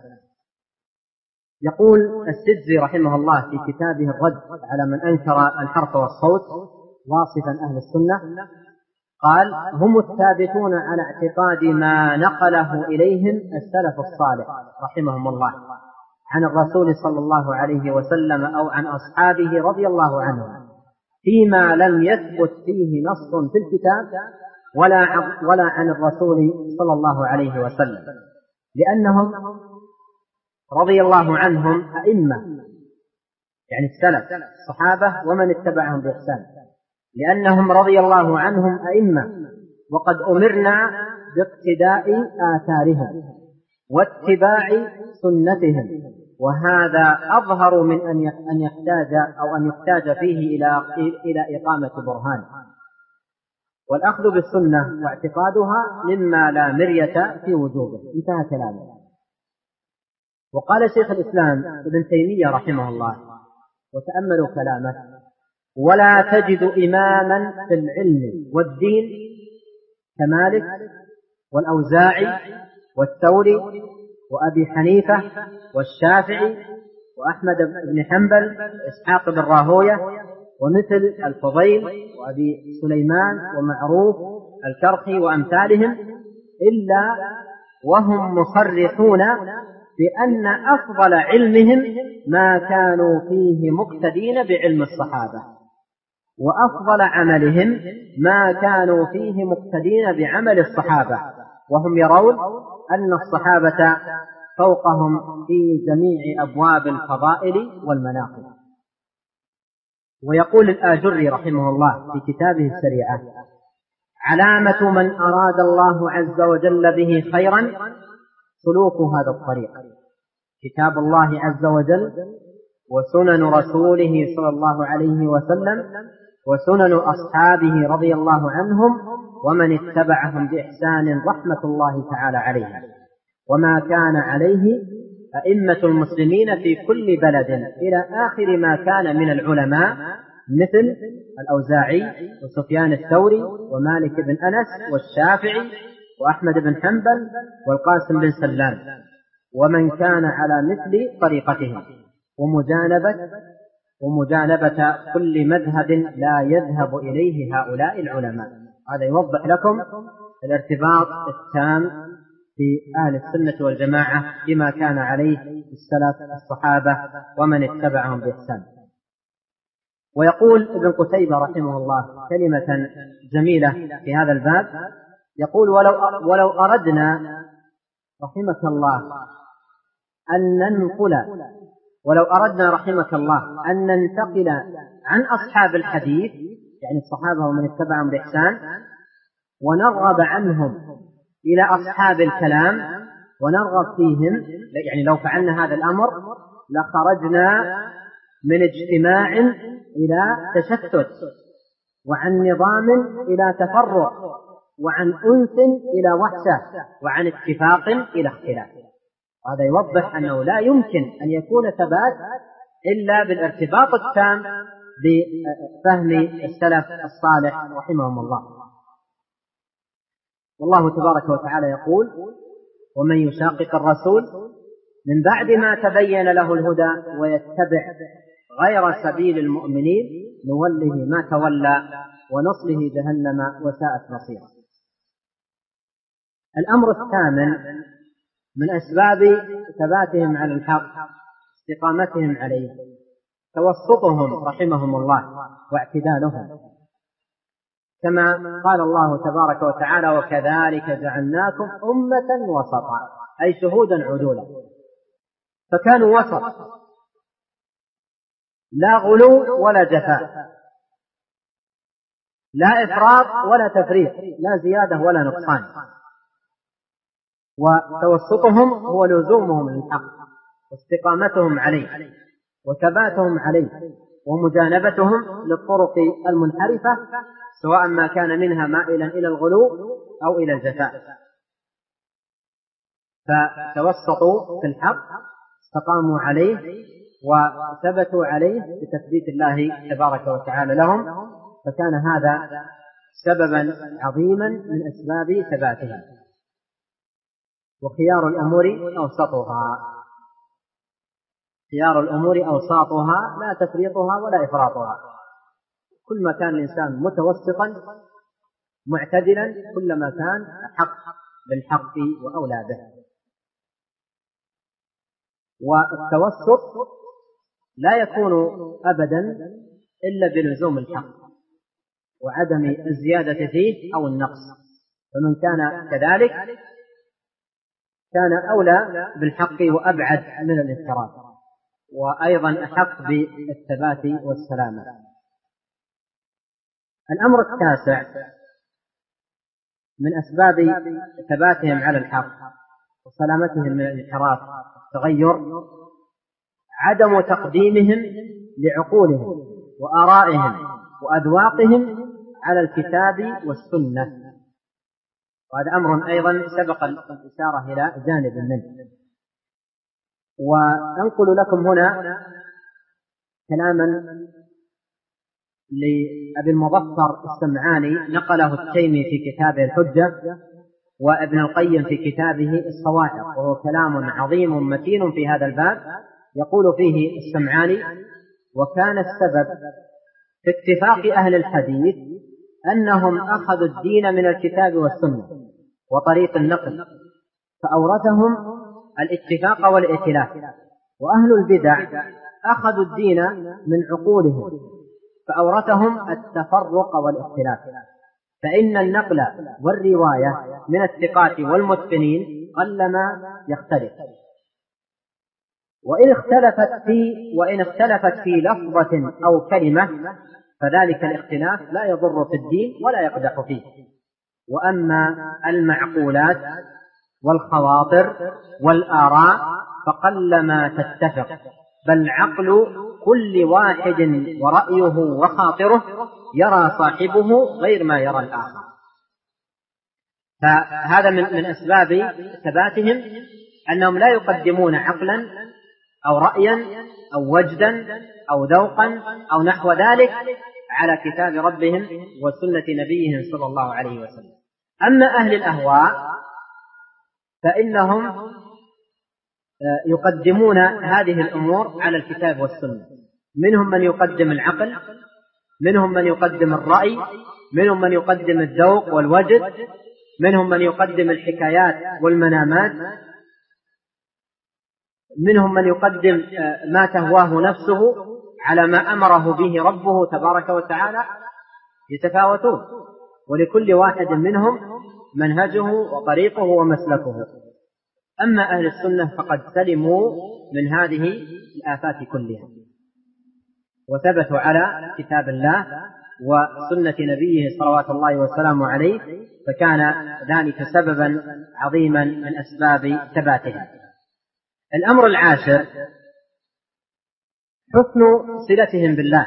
يقول السجزي رحمه الله في كتابه الرد على من أنكر الحرف والصوت واصفا أهل السنة، قال: هم الثابتون على اعتقاد ما نقله إليهم السلف الصالح رحمهم الله عن الرسول صلى الله عليه وسلم أو عن أصحابه رضي الله عنهم، فيما لم يثبت فيه نص في الكتاب ولا عن الرسول صلى الله عليه وسلم، لأنهم رضي الله عنهم أئمة، يعني السلف الصحابة ومن اتبعهم بإحسان، لأنهم رضي الله عنهم أئمة، وقد أمرنا باقتداء آثارهم واتباع سنتهم، وهذا أظهر من أن يحتاج فيه إلى إقامة برهان. والأخذ بالسنة واعتقادها مما لا مرية في وجوبه. انتهى كلامه. وقال شيخ الإسلام ابن تيمية رحمه الله، وتأملوا كلامه: ولا تجد إماما في العلم والدين كمالك والأوزاعي والثوري وأبي حنيفة والشافعي وأحمد بن حنبل وإسحاق بن راهوية ومثل الفضيل وأبي سليمان ومعروف الكرخي وأمثالهم، إلا وهم مصرحون بأن أفضل علمهم ما كانوا فيه مقتدين بعلم الصحابة، وأفضل عملهم ما كانوا فيه مقتدين بعمل الصحابة، وهم يرون أن الصحابة فوقهم في جميع أبواب الفضائل والمناقب. ويقول الآجري رحمه الله في كتابه الشريعة: علامة من أراد الله عز وجل به خيرا سلوك هذا الطريق، كتاب الله عز وجل وسنن رسوله صلى الله عليه وسلم وسنن أصحابه رضي الله عنهم ومن اتبعهم بإحسان رحمة الله تعالى عليهم، وما كان عليه أئمة المسلمين في كل بلد إلى آخر ما كان من العلماء مثل الأوزاعي وسفيان الثوري ومالك بن أنس والشافعي وأحمد بن حنبل والقاسم بن سلام، ومن كان على مثل طريقتهم، ومجانبة كل مذهب لا يذهب إليه هؤلاء العلماء. هذا يوضح لكم الارتباط التام في أهل السنة والجماعة بما كان عليه السلف الصحابة ومن اتبعهم بإحسان. ويقول ابن قتيبة رحمه الله كلمة جميلة في هذا الباب، يقول: ولو أردنا رحمك الله أن ننتقل عن أصحاب الحديث، يعني الصحابة ومن اتبعهم بإحسان، ونرغب عنهم إلى أصحاب الكلام ونرغب فيهم، يعني لو فعلنا هذا الأمر لخرجنا من اجتماع إلى تشتت، وعن نظام إلى تفرق، وعن أنس إلى وحشة، وعن اتفاق إلى اختلاف. هذا يوضح أنه لا يمكن أن يكون ثبات إلا بالارتباط التام بفهم السلف الصالح رحمهم الله. والله تبارك وتعالى يقول: ومن يشاقق الرسول من بعد ما تبين له الهدى ويتبع غير سبيل المؤمنين نوله ما تولى ونصله جهنم وساءت مصيرا. الأمر الثامن من أسباب ثباتهم على الحق استقامتهم عليه توسطهم رحمهم الله واعتدالهم، كما قال الله تبارك وتعالى: وكذلك جعلناكم أمة وسطا، أي شهودا عدولا. فكانوا وسط، لا غلو ولا جفاء، لا إفراط ولا تفريط، لا زيادة ولا نقصان. وتوسطهم هو لزومهم للحق واستقامتهم عليه وثباتهم عليه ومجانبتهم للطرق المنحرفة، سواء ما كان منها مائلا إلى الغلو أو إلى الجفاء. فتوسطوا في الحق، استقاموا عليه وثبتوا عليه بتثبيت الله تبارك وتعالى لهم، فكان هذا سببا عظيما من أسباب ثباتهم. وخيار الأمور أوسطها، خيار الأمور أوساطها، لا تفريطها ولا إفراطها. كل ما كان الإنسان متوسطا معتدلا كلما كان أحق بالحق وأولى به. والتوسط لا يكون أبدا إلا بلزوم الحق وعدم الزيادة فيه أو النقص، فمن كان كذلك كان أولى بالحق وأبعد من الاضطراب، وأيضا أحق بالثبات والسلامة. الأمر التاسع من أسباب ثباتهم على الحق وسلامتهم من الانحراف والتغير عدم تقديمهم لعقولهم وآرائهم وأذواقهم على الكتاب والسنة، وهذا أمر أيضا سبق الإشارة إلى جانب منه. وأنقل لكم هنا كلاما لأبي المظفر السمعاني نقله التيمي في كتابه الحجة، وابن القيم في كتابه الصواعق، وهو كلام عظيم متين في هذا الباب. يقول فيه السمعاني: وكان السبب في اتفاق أهل الحديث أنهم أخذوا الدين من الكتاب والسنة وطريق النقل، فأورثهم الاتفاق والائتلاف. وأهل البدع أخذوا الدين من عقولهم فأورثهم التفرق والاختلاف، فإن النقل والرواية من الثقات والمتقنين قلما يختلف، وإن اختلفت في لفظة أو كلمة فذلك الاختلاف لا يضر في الدين ولا يقدح فيه. وأما المعقولات والخواطر والآراء فقلما تتفق، بل عقل كل واحد ورأيه وخاطره يرى صاحبه غير ما يرى الآخر. فهذا من أسباب ثباتهم أنهم لا يقدمون عقلا أو رأيا أو وجدا أو ذوقا أو نحو ذلك على كتاب ربهم وسنة نبيهم صلى الله عليه وسلم. أما أهل الأهواء فإنهم يقدمون هذه الأمور على الكتاب والسنة، منهم من يقدم العقل، منهم من يقدم الرأي، منهم من يقدم الذوق والوجد، منهم من يقدم الحكايات والمنامات، منهم من يقدم ما تهواه نفسه على ما أمره به ربه تبارك وتعالى. يتفاوتون، ولكل واحد منهم منهجه وطريقه ومسلكه. أما أهل السنة فقد سلموا من هذه الآفات كلها وثبتوا على كتاب الله وسنة نبيه صلوات الله وسلامه عليه، فكان ذلك سببا عظيما من أسباب ثباتهم. الأمر العاشر حسن صلتهم بالله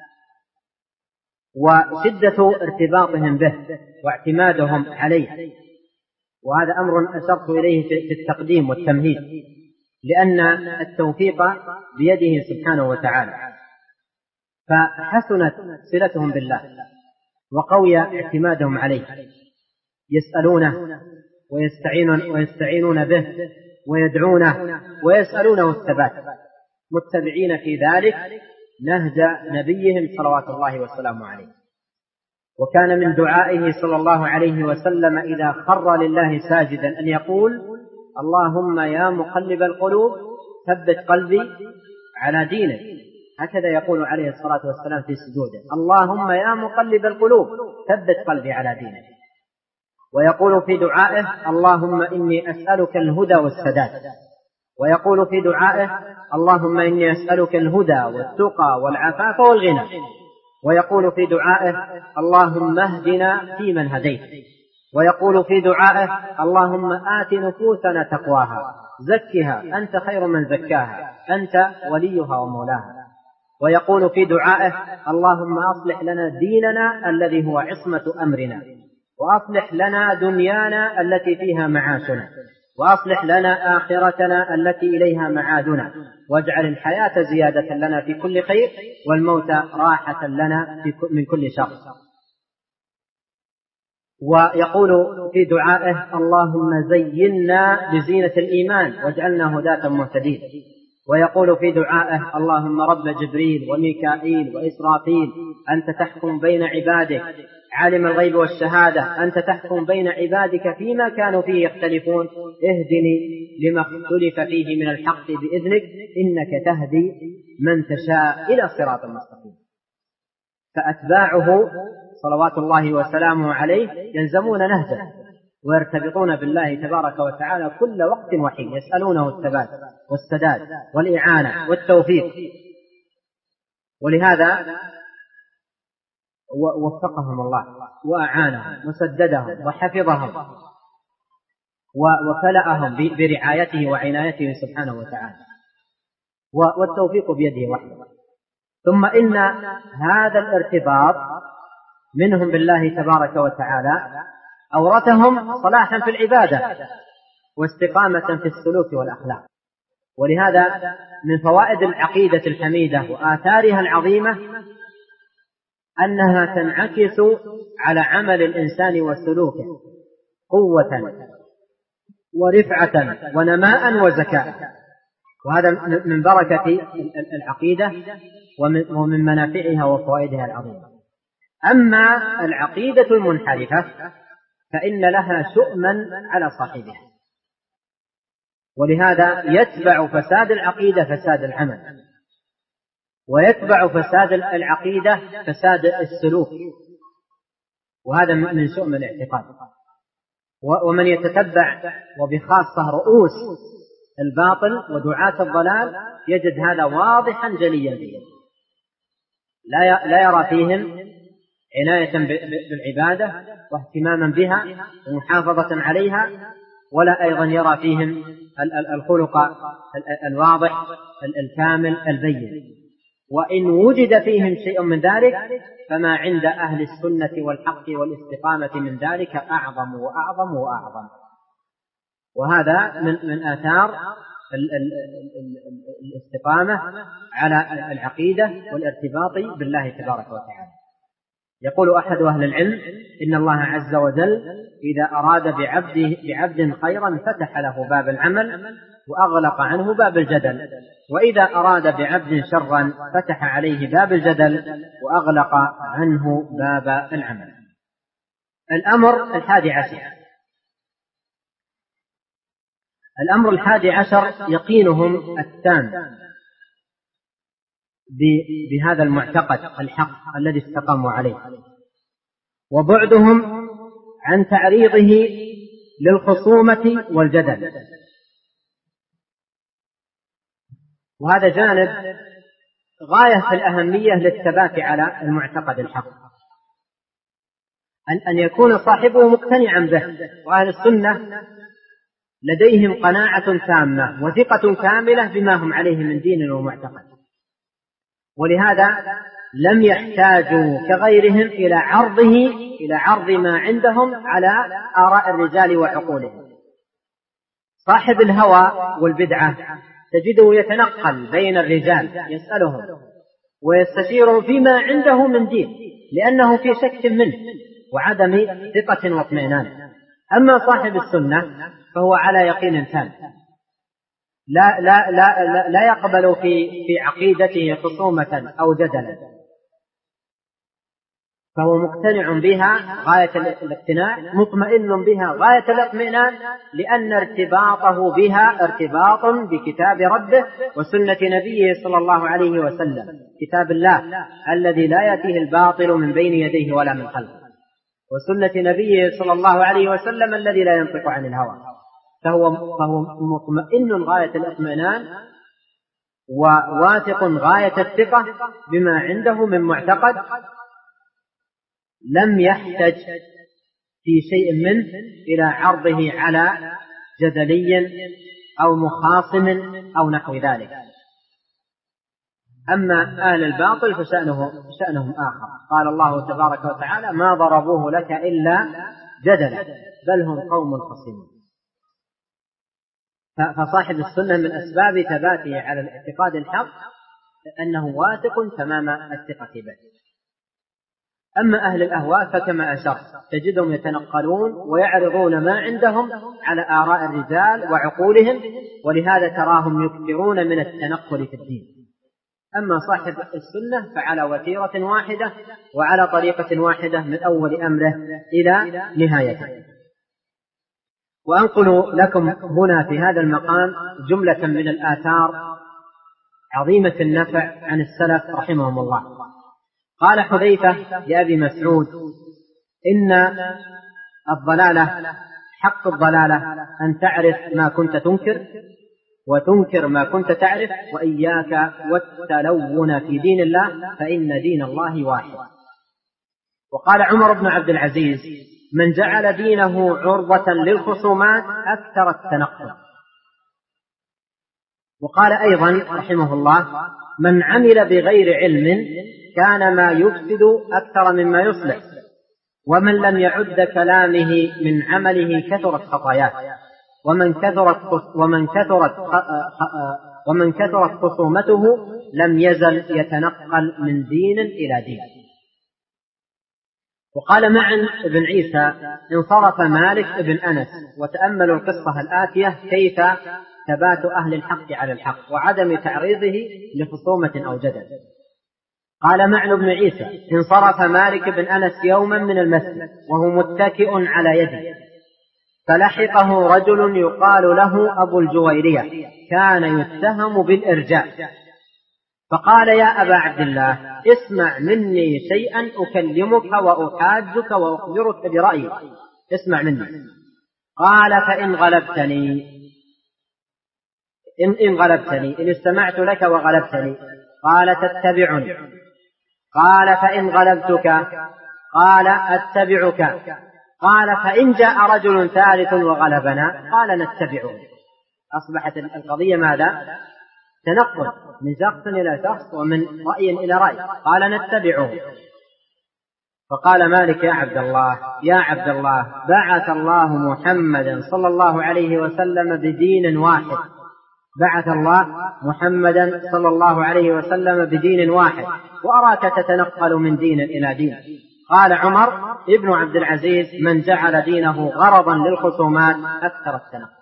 وشدة ارتباطهم به واعتمادهم عليه، وهذا أمر أشرت إليه في التقديم والتمهيد، لأن التوفيق بيده سبحانه وتعالى. فحسنت صلتهم بالله وقوي اعتمادهم عليه، يسألونه ويستعينون به ويدعونه ويسألونه الثبات، متبعين في ذلك نهج نبيهم صلوات الله وسلامه عليه. وكان من دعائه صلى الله عليه وسلم إذا خر لله ساجدا أن يقول: اللهم يا مقلب القلوب ثبت قلبي على دينك. هكذا يقول عليه الصلاة والسلام في سجوده: اللهم يا مقلب القلوب ثبت قلبي على دينك. ويقول في دعائه: اللهم إني أسألك الهدى والسداد. ويقول في دعائه: اللهم إني أسألك الهدى والتقى والعفاف والغنى. ويقول في دعائه: اللهم اهدنا فيمن هديت. ويقول في دعائه: اللهم آت نفوسنا تقواها زكها أنت خير من زكاها أنت وليها ومولاها. ويقول في دعائه: اللهم أصلح لنا ديننا الذي هو عصمة أمرنا، وأصلح لنا دنيانا التي فيها معاشنا، وأصلح لنا آخرتنا التي إليها معادنا، واجعل الحياة زيادة لنا في كل خير والموت راحة لنا من كل شر. ويقول في دعائه: اللهم زينا بزينة الإيمان واجعلنا هداة مهتدين. ويقول في دعائه: اللهم رب جبريل وميكائيل وإسرافيل أنت تحكم بين عبادك عالم الغيب والشهادة، أنت تحكم بين عبادك فيما كانوا فيه يختلفون، اهدني لما اختلف فيه من الحق بإذنك إنك تهدي من تشاء إلى صراط مستقيم. فأتباعه صلوات الله وسلامه عليه يلزمون نهجه ويرتبطون بالله تبارك وتعالى كل وقت وحين، يسألونه الثبات والسداد والإعانة والتوفيق. ولهذا ووفقهم الله وأعانهم وسددهم وحفظهم وكلأهم برعايته وعنايته سبحانه وتعالى، والتوفيق بيده وحده. ثم إن هذا الارتباط منهم بالله تبارك وتعالى أورثهم صلاحا في العبادة واستقامة في السلوك والأخلاق. ولهذا من فوائد العقيدة الحميدة وآثارها العظيمة أنها تنعكس على عمل الإنسان وسلوكه قوة ورفعة ونماء وزكاة، وهذا من بركة العقيدة ومن منافعها وفوائدها العظيمة. أما العقيدة المنحرفة فإن لها شؤما على صاحبها، ولهذا يتبع فساد العقيدة فساد العمل، ويتبع فساد العقيدة فساد السلوك، وهذا من شؤم الاعتقاد. ومن يتتبع وبخاصة رؤوس الباطل ودعاة الضلال يجد هذا واضحا جليا فيهم، لا يرى فيهم عناية بالعبادة واهتماما بها ومحافظة عليها، ولا أيضا يرى فيهم الخلق الواضح الكامل البين. وإن وجد فيهم شيء من ذلك فما عند أهل السنة والحق والاستقامة من ذلك أعظم وأعظم وأعظم. وهذا من آثار الاستقامة على العقيدة والارتباط بالله تبارك وتعالى. يقول أحد أهل العلم إن الله عز وجل إذا أراد بعبد خيرا فتح له باب العمل وأغلق عنه باب الجدل، وإذا أراد بعبد شرا فتح عليه باب الجدل وأغلق عنه باب العمل. الأمر الحادي عشر يقينهم التام بهذا المعتقد الحق الذي استقاموا عليه، وبعدهم عن تعريضه للخصومة والجدل. وهذا جانب غاية في الأهمية للثبات على المعتقد الحق، أن يكون صاحبه مقتنعا به. وأهل السنة لديهم قناعة تامة وثقة كاملة بما هم عليه من دين ومعتقد، ولهذا لم يحتاجوا كغيرهم إلى عرض ما عندهم على آراء الرجال وعقولهم. صاحب الهوى والبدعة تجده يتنقل بين الرجال يسألهم ويستشيرهم فيما عنده من دين، لأنه في شك منه وعدم ثقة واطمئنان. أما صاحب السنة فهو على يقين تام، لا يقبل في عقيدته خصومة أو جدلا، فهو مقتنع بها غاية الاقتناع، مطمئن بها غاية الاطمئنان، لأن ارتباطه بها ارتباط بكتاب ربه وسنة نبيه صلى الله عليه وسلم، كتاب الله الذي لا يأتيه الباطل من بين يديه ولا من خلفه، وسنة نبيه صلى الله عليه وسلم الذي لا ينطق عن الهوى. فهو مطمئن غاية الاطمئنان وواثق غاية الثقة بما عنده من معتقد، لم يحتج في شيء منه إلى عرضه على جدلي أو مخاصم أو نحو ذلك. أما أهل الباطل فشأنهم آخر. قال الله تبارك وتعالى ما ضربوه لك إلا جدلا بل هم قوم خصمون. فصاحب السنة من أسباب ثباته على الاعتقاد الحق أنه واثق تمام الثقة به. أما أهل الأهواء فكما أشرت تجدهم يتنقلون ويعرضون ما عندهم على آراء الرجال وعقولهم، ولهذا تراهم يكثرون من التنقل في الدين. أما صاحب السنة فعلى وتيرة واحدة وعلى طريقة واحدة من أول أمره إلى نهايته. وأنقل لكم هنا في هذا المقام جملة من الآثار عظيمة النفع عن السلف رحمهم الله. قال حذيفة لأبي مسعود إن الضلالة حق الضلالة أن تعرف ما كنت تنكر وتنكر ما كنت تعرف، وإياك والتلون في دين الله فإن دين الله واحد. وقال عمر بن عبد العزيز: من جعل دينه عرضة للخصومات أكثر التنقل. وقال أيضا رحمه الله: من عمل بغير علم كان ما يفسد أكثر مما يصلح، ومن لم يعد كلامه من عمله كثرت خطاياه، ومن كثرت خصومته لم يزل يتنقل من دين إلى دين. وقال معن بن عيسى: انصرف مالك بن أنس، وتأملوا القصة الآتية كيف ثبات أهل الحق على الحق وعدم تعريضه لخصومة أو جدل. قال معن بن عيسى: انصرف مالك بن أنس يوما من المسجد وهو متكئ على يده، فلحقه رجل يقال له أبو الجويرية، كان يتهم بالإرجاء، فقال: يا أبا عبد الله، اسمع مني شيئا أكلمك وأحاجك وأخبرك برأيي، اسمع مني. قال: فإن غلبتني إن استمعت لك وغلبتني. قال: تتبعني. قال: فإن غلبتك. قال: أتبعك. قال: فإن جاء رجل ثالث وغلبنا. قال: نتبعه. أصبحت القضية ماذا؟ تنقل من شخص إلى شخص ومن رأي إلى رأي. قال: نتبعه. فقال مالك: يا عبد الله، بعث الله محمدا صلى الله عليه وسلم بدين واحد، بعث الله محمدا صلى الله عليه وسلم بدين واحد، وأراك تتنقل من دين إلى دين. قال عمر ابن عبد العزيز: من جعل دينه غرضا للخصومات أكثر التنقل.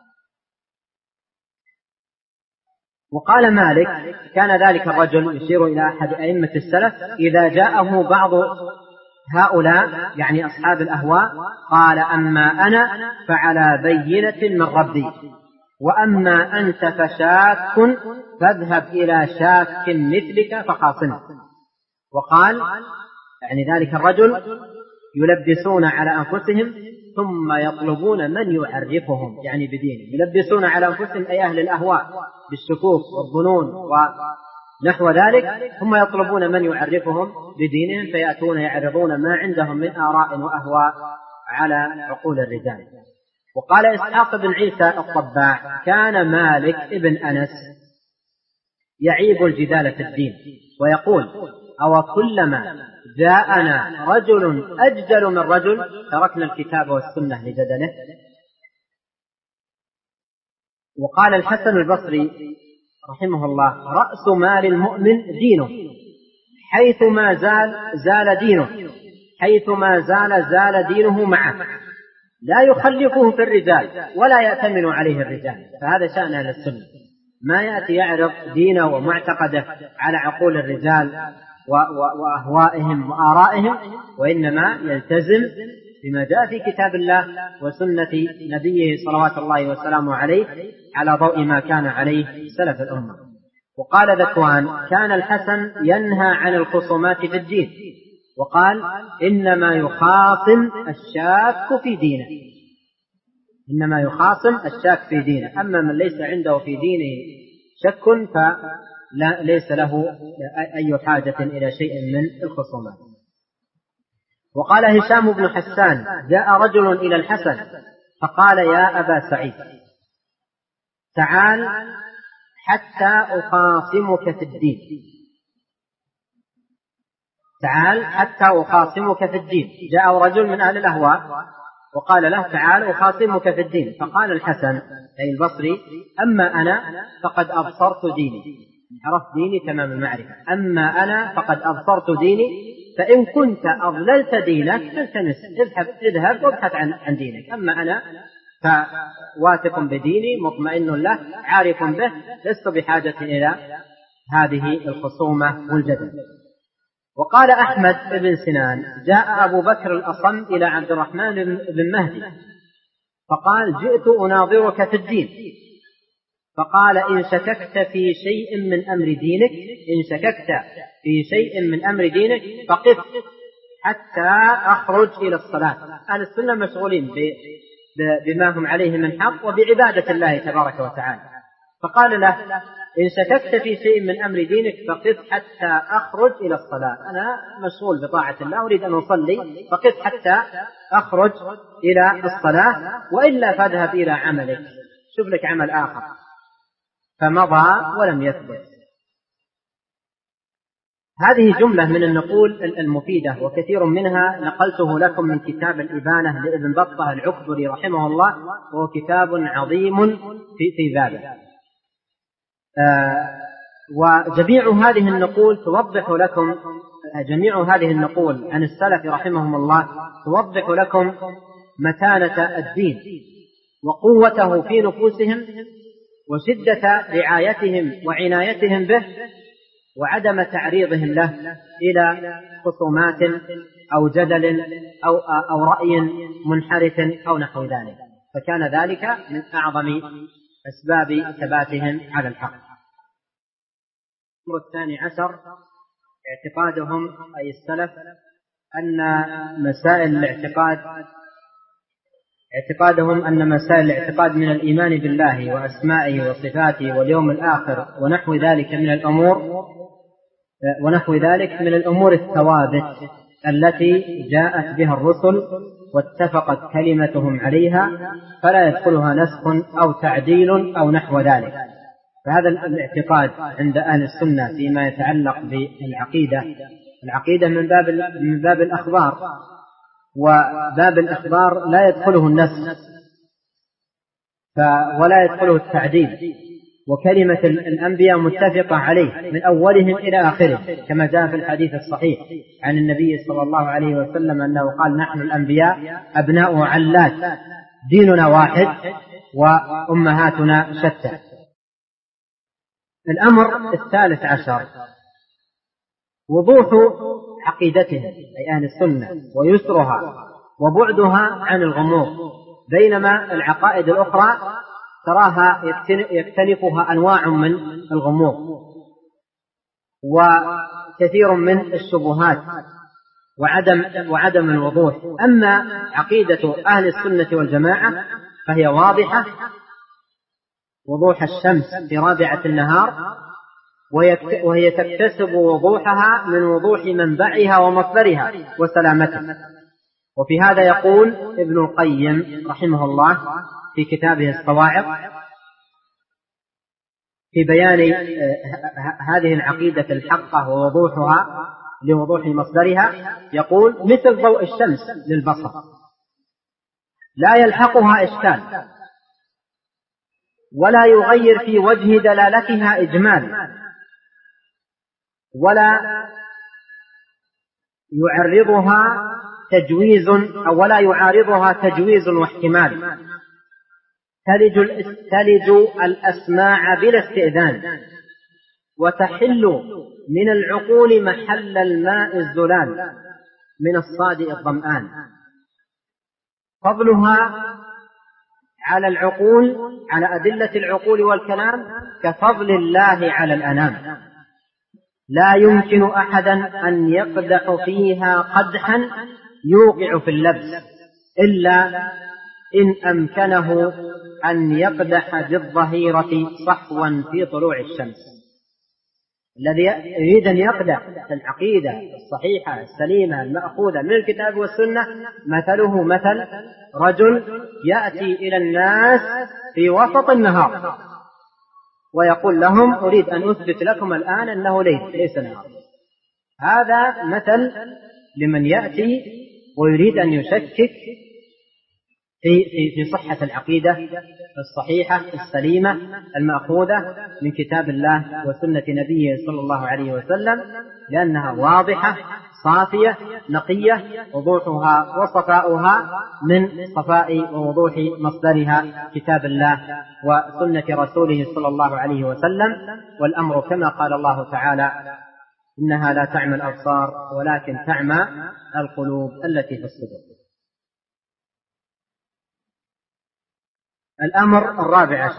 وقال مالك: كان ذلك الرجل يشير إلى أحد أئمة السلف، إذا جاءه بعض هؤلاء يعني أصحاب الأهواء قال: أما أنا فعلى بينة من ربي، وأما أنت فشاك فاذهب إلى شاك مثلك فخاصمه. وقال يعني ذلك الرجل: يلبسون على أنفسهم ثم يطلبون من يعرفهم يعني بدينه، يلبسون على أنفسهم أي أهل الأهواء بالشكوك والظنون ونحو ذلك، ثم يطلبون من يعرفهم بدينهم، فيأتون يعرضون ما عندهم من آراء وأهواء على عقول الرجال. وقال إسحاق بن عيسى الطباع: كان مالك ابن أنس يعيب الجدال في الدين ويقول: أو كلما جاءنا رجل أجدل من رجل تركنا الكتاب والسنة لجدله. وقال الحسن البصري رحمه الله: رأس مال المؤمن دينه، حيثما زال دينه، حيثما زال دينه معه، لا يخلفه في الرجال ولا يأتمن عليه الرجال. فهذا شأن أهل السنة، ما يأتي يعرض دينه ومعتقده على عقول الرجال وأهوائهم وآرائهم، وإنما يلتزم بما جاء في كتاب الله وسنة نبيه صلوات الله وسلامه عليه على ضوء ما كان عليه سلف الأمة. وقال ذكوان: كان الحسن ينهى عن الخصومات في الدين، وقال: إنما يخاصم الشاك في دينه، إنما يخاصم الشاك في دينه، أما من ليس عنده في دينه شك فليس له أي حاجة إلى شيء من الخصومات. وقال هشام بن حسان: جاء رجل إلى الحسن فقال: يا أبا سعيد، تعال حتى أخاصمك في الدين، تعال حتى أخاصمك في الدين. جاء رجل من أهل الأهواء وقال له: تعال أخاصمك في الدين. فقال الحسن أي البصري: أما أنا فقد أبصرت ديني، عرفت ديني تمام المعرفة، أما أنا فقد أبصرت ديني، فإن كنت أضللت دينك فالتمس، اذهب وابحث عن دينك، أما أنا فواثق بديني مطمئن له عارف به، لست بحاجة إلى هذه الخصومة والجدل. وقال أحمد بن سنان: جاء أبو بكر الأصم إلى عبد الرحمن بن مهدي فقال: جئت أناظرك في الدين. فقال: إن شككت في شيء من أمر دينك، إن شككت في شيء من أمر دينك فقف حتى أخرج إلى الصلاة. أهل السنة مشغولين بما هم عليه من حق وبعبادة الله تبارك وتعالى، فقال له: إن شككت في شيء من أمر دينك فقف حتى أخرج إلى الصلاة، أنا مشغول بطاعة الله أريد أن أصلي، فقف حتى أخرج إلى الصلاة، وإلا فاذهب إلى عملك، شوف لك عمل آخر. فمضى ولم يثبت. هذه جملة من النقول المفيدة، وكثير منها نقلته لكم من كتاب الإبانة لابن بطة العكبري رحمه الله، وهو كتاب عظيم في بابه. وجميع هذه النقول توضح لكم، جميع هذه النقول عن السلف رحمهم الله توضح لكم متانة الدين وقوته في نفوسهم وشدة رعايتهم وعنايتهم به، وعدم تعريضهم له إلى خصومات أو جدل أو رأي منحرف أو نحو ذلك، فكان ذلك من أعظم أسباب ثباتهم على الحق. الأمر 12 اعتقادهم أي السلف أن مسائل الاعتقاد من الإيمان بالله وأسمائه وصفاته واليوم الآخر ونحو ذلك من الأمور الثوابت التي جاءت بها الرسل واتفقت كلمتهم عليها، فلا يدخلها نسخ أو تعديل أو نحو ذلك. فهذا الاعتقاد عند أهل السنة فيما يتعلق بالعقيدة من باب الأخبار، وباب الأخبار لا يدخله النسخ ولا يدخله التعديل، وكلمة الأنبياء متفقة عليه من أولهم إلى آخره، كما جاء في الحديث الصحيح عن النبي صلى الله عليه وسلم أنه قال: نحن الأنبياء أبناء علات، ديننا واحد وأمهاتنا شتى. الأمر 13 وضوح عقيدتهم أي أهل السنة ويسرها وبعدها عن الغموض، بينما العقائد الأخرى تراها يختلفها أنواع من الغموض وكثير من الشبهات وعدم الوضوح. أما عقيدة أهل السنة والجماعة فهي واضحة وضوح الشمس في رابعة النهار، وهي تكتسب وضوحها من وضوح منبعها ومصدرها وسلامتها. وفي هذا يقول ابن القيم رحمه الله في كتابه الصواعق في بيان هذه العقيدة الحقة ووضوحها لوضوح مصدرها، يقول: مثل ضوء الشمس للبصر لا يلحقها إشكال ولا يغير في وجه دلالتها إجمال، ولا يعارضها تجويز واحتمال، تلج الأسماع بلا استئذان، وتحل من العقول محل الماء الزلال من الصادئ الظمآن. فضلها على العقول، على أدلة العقول والكلام، كفضل الله على الأنام، لا يمكن أحدا أن يقدح فيها قدحا يوقع في اللبس إلا إن أمكنه أن يقدح بالظهيرة صحوا في طلوع الشمس. الذي يريد أن يقدح في العقيدة الصحيحة السليمة المأخوذة من الكتاب والسنة مثله مثل رجل يأتي إلى الناس في وسط النهار ويقول لهم: أريد أن أثبت لكم الآن أنه ليس نهار. هذا مثل لمن يأتي ويريد أن يشكك في صحة العقيدة الصحيحة السليمة المأخوذة من كتاب الله وسنة نبيه صلى الله عليه وسلم، لأنها واضحة صافية نقية، وضوحها وصفاؤها من صفاء ووضوح مصدرها كتاب الله وسنة رسوله صلى الله عليه وسلم. والأمر كما قال الله تعالى: إنها لا تعمى الأبصار ولكن تعمى القلوب التي في الصدور. الأمر 14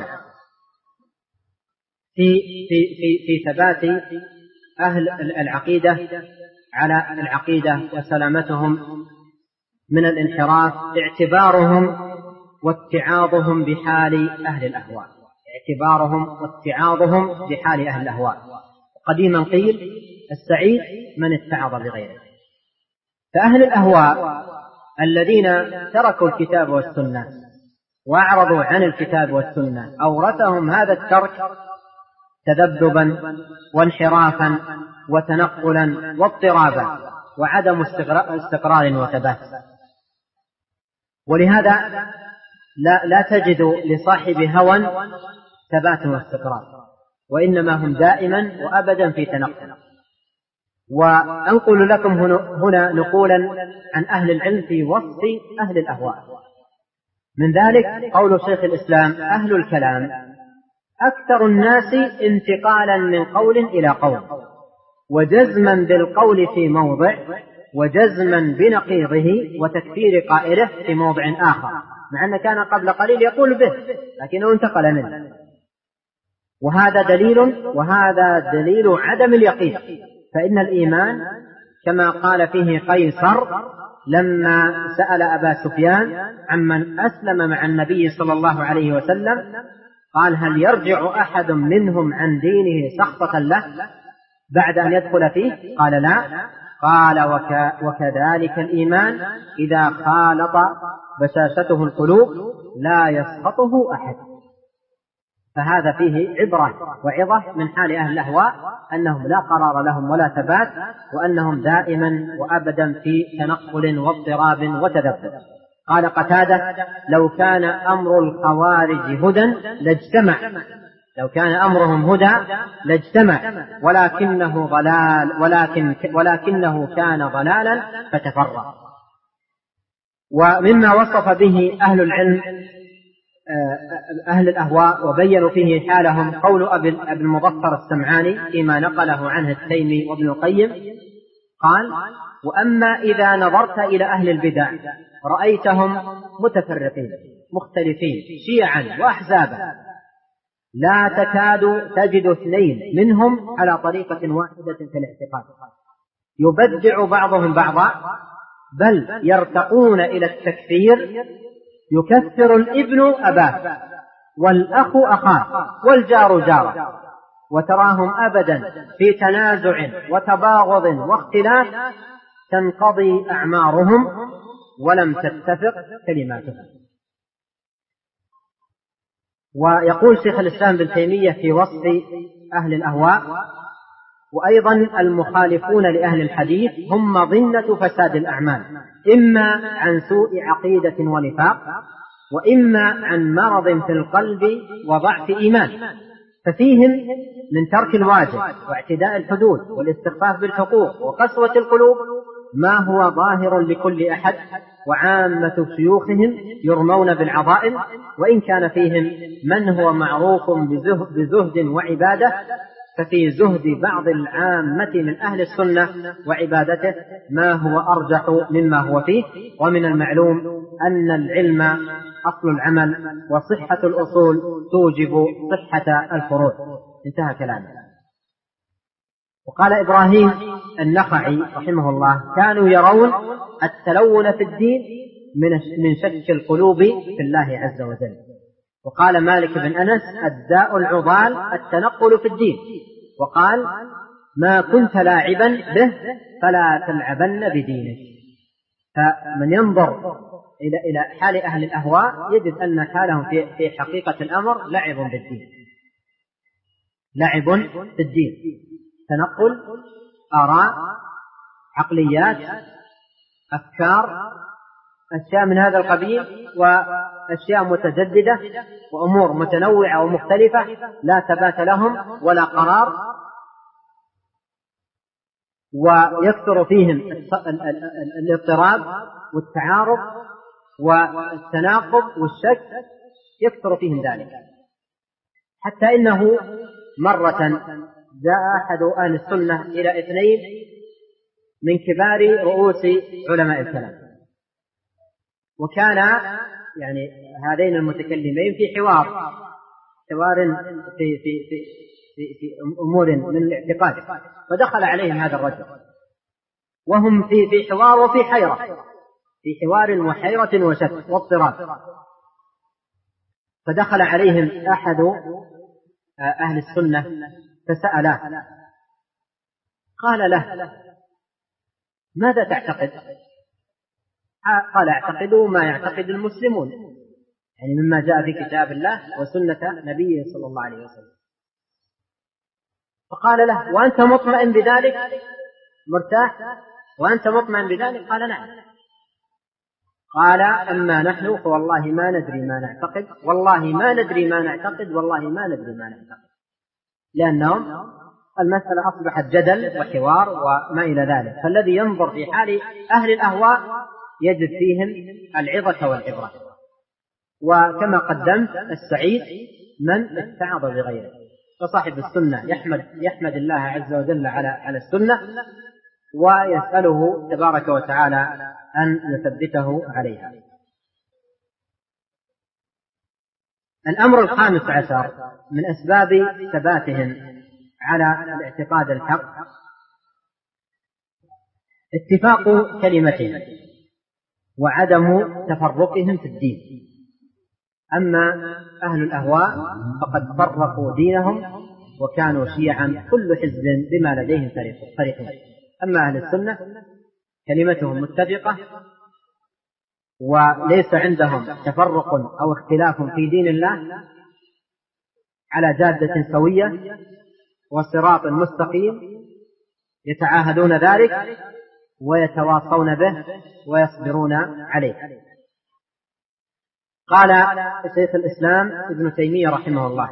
في ثبات أهل العقيدة على العقيدة وسلامتهم من الانحراف، اعتبارهم واتعاظهم بحال أهل الأهواء، اعتبارهم واتعاظهم بحال أهل الأهواء. قديما قيل السعيد من اتعظ بغيره. فأهل الأهواء الذين تركوا الكتاب والسنة وأعرضوا عن الكتاب والسنة أورثهم هذا الترك تذبذبا وانحرافا وتنقلا واضطرابا وعدم استقرار وثبات. ولهذا لا تجد لصاحب هوى ثبات واستقرار، وإنما هم دائما وأبدا في تنقل. وأنقل لكم هنا نقولا عن أهل العلم في وصف أهل الأهواء. من ذلك قول شيخ الإسلام: أهل الكلام أكثر الناس انتقالا من قول إلى قول، وجزما بالقول في موضع، وجزما بنقيضه وتكفير قائله في موضع آخر، مع أن كان قبل قليل يقول به لكنه انتقل منه. وهذا دليل عدم اليقين. فإن الإيمان كما قال فيه قيصر لما سأل أبا سفيان عمن أسلم مع النبي صلى الله عليه وسلم، قال: هل يرجع أحد منهم عن دينه سخطة له بعد أن يدخل فيه؟ قال: لا. قال: وكذلك الإيمان إذا خالط بشاشته القلوب لا يسخطه أحد. فهذا فيه عبرة وعظة من حال أهل الأهواء، أنهم لا قرار لهم ولا ثبات، وأنهم دائما وأبدا في تنقل واضطراب وتذبذب. قال قتادة: لو كان أمر الخوارج هدى لاجتمع، لو كان أمرهم هدى لاجتمع، ولكنه كان ضلالا فتفرق. ومما وصف به أهل العلم أهل الأهواء وبينوا فيه حالهم قول أبي المظفر السمعاني فيما نقله عنه التيمي وابن القيم، قال: وأما إذا نظرت إلى أهل البدع رأيتهم متفرقين مختلفين شيعا وأحزابا، لا تكاد تجد اثنين منهم على طريقة واحدة في الاعتقاد، يبدع بعضهم بعضا، بل يرتقون إلى التكفير، يكفر الابن أباه والأخ أخاه والجار جاره، وتراهم أبدا في تنازع وتباغض واختلاف، تنقضي أعمارهم ولم تتفق كلماتهم. ويقول شيخ الإسلام ابن تيمية في وصف أهل الأهواء: وأيضا المخالفون لأهل الحديث هم مظنة فساد الأعمال، إما عن سوء عقيدة ونفاق، وإما عن مرض في القلب وضعف إيمان، ففيهم من ترك الواجب واعتداء الحدود والاستخفاف بالحقوق وقسوة القلوب ما هو ظاهر لكل أحد، وعامة شيوخهم يرمون بالعظائم، وإن كان فيهم من هو معروف بزهد وعبادة، ففي زهد بعض العامة من أهل السنة وعبادته ما هو أرجح مما هو فيه. ومن المعلوم أن العلم أصل العمل، وصحة الأصول توجب صحة الفروع. انتهى كلامه. وقال إبراهيم النخعي رحمه الله: كانوا يرون التلون في الدين من شك القلوب في الله عز وجل. وقال مالك بن أنس: الداء العضال التنقل في الدين. وقال: ما كنت لاعبا به فلا تلعبن بدينك. فمن ينظر إلى حال أهل الأهواء يجد أن حالهم في حقيقة الأمر لعب بالدين، لعب بالدين، تنقل آراء، عقليات، أفكار، أشياء من هذا القبيل، وأشياء متجددة وأمور متنوعة ومختلفة لا ثبات لهم ولا قرار، ويكثر فيهم الاضطراب والتعارض والتناقض والشك، يكثر فيهم ذلك. حتى إنه مرة جاء أحد أهل السنة إلى اثنين من كبار رؤوس علماء الكلام، وكان يعني هذين المتكلمين في حوار في في في في أمور من الاعتقاد، فدخل عليهم هذا الرجل وهم في حوار وفي حيرة، في حوار وحيرة وشك واضطراب، فدخل عليهم أحد أهل السنة فسأله، قال له: ماذا تعتقد؟ قال: أعتقد ما يعتقد المسلمون، يعني مما جاء في كتاب الله وسنة نبيه صلى الله عليه وسلم. فقال له: وأنت مطمئن بذلك؟ مرتاح وأنت مطمئن بذلك؟ قال: نعم. قال: أما نحن فوالله ما ندري ما نعتقد، والله ما ندري ما نعتقد، والله ما ندري ما نعتقد، لأنهم المسألة أصبحت جدل وحوار وما إلى ذلك. فالذي ينظر في حال أهل الأهواء يجد فيهم العظة والعبرة. وكما قدمت السعيد من اتعظ بغيره، فصاحب السنة يحمد الله عز وجل على السنة ويسأله تبارك وتعالى أن يثبته عليها. الأمر الخامس عشر من أسباب ثباتهم على الاعتقاد الحق اتفاق كلمتهم وعدم تفرقهم في الدين. أما أهل الأهواء فقد فرقوا دينهم وكانوا شيعا كل حزب بما لديهم فرحون. أما أهل السنة كلمتهم متفقة وليس عندهم تفرق أو اختلاف في دين الله، على جادة سوية وصراط مستقيم، يتعاهدون ذلك ويتواصون به ويصبرون عليه. قال شيخ الإسلام ابن تيمية رحمه الله: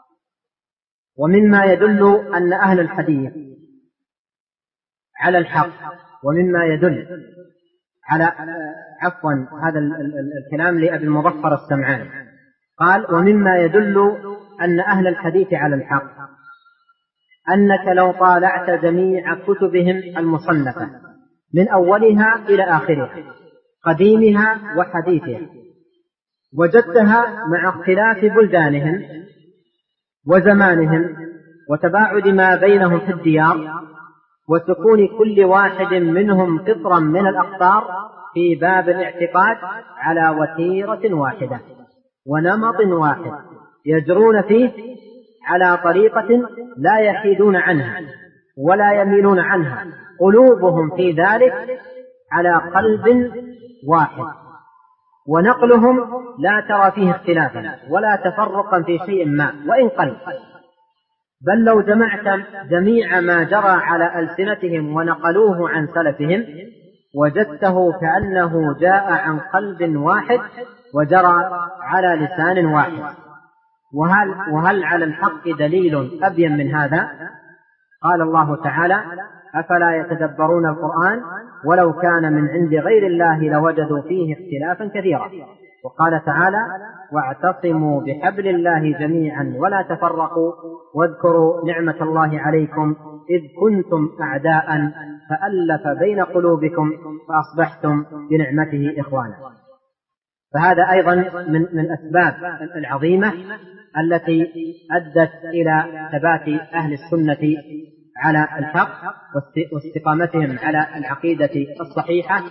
ومما يدل أن أهل الحديث على الحق، ومما يدل على هذا الكلام لأبي المظفر السمعاني، قال: ومما يدل أن أهل الحديث على الحق أنك لو طالعت جميع كتبهم المصنفة من أولها إلى آخرها قديمها وحديثها وجدتها مع اختلاف بلدانهم وزمانهم وتباعد ما بينهم في الديار وسكون كل واحد منهم قطرا من الأقطار في باب الاعتقاد على وتيرة واحدة ونمط واحد يجرون فيه على طريقة لا يحيدون عنها ولا يميلون عنها، قلوبهم في ذلك على قلب واحد، ونقلهم لا ترى فيه اختلافا ولا تفرقا في شيء ما وإن قل، بل لو جمعت جميع ما جرى على ألسنتهم ونقلوه عن سلفهم وجدته كأنه جاء عن قلب واحد وجرى على لسان واحد. وهل على الحق دليل أبين من هذا؟ قال الله تعالى: أفلا يتدبرون القرآن ولو كان من عند غير الله لوجدوا فيه اختلافا كثيرا. وقال تعالى: واعتصموا بحبل الله جميعا ولا تفرقوا واذكروا نعمة الله عليكم إذ كنتم أعداء فألف بين قلوبكم فأصبحتم بنعمته إخوانا. فهذا أيضا من الأسباب العظيمة التي أدت إلى ثبات أهل السنة على الحق واستقامتهم على العقيدة الصحيحة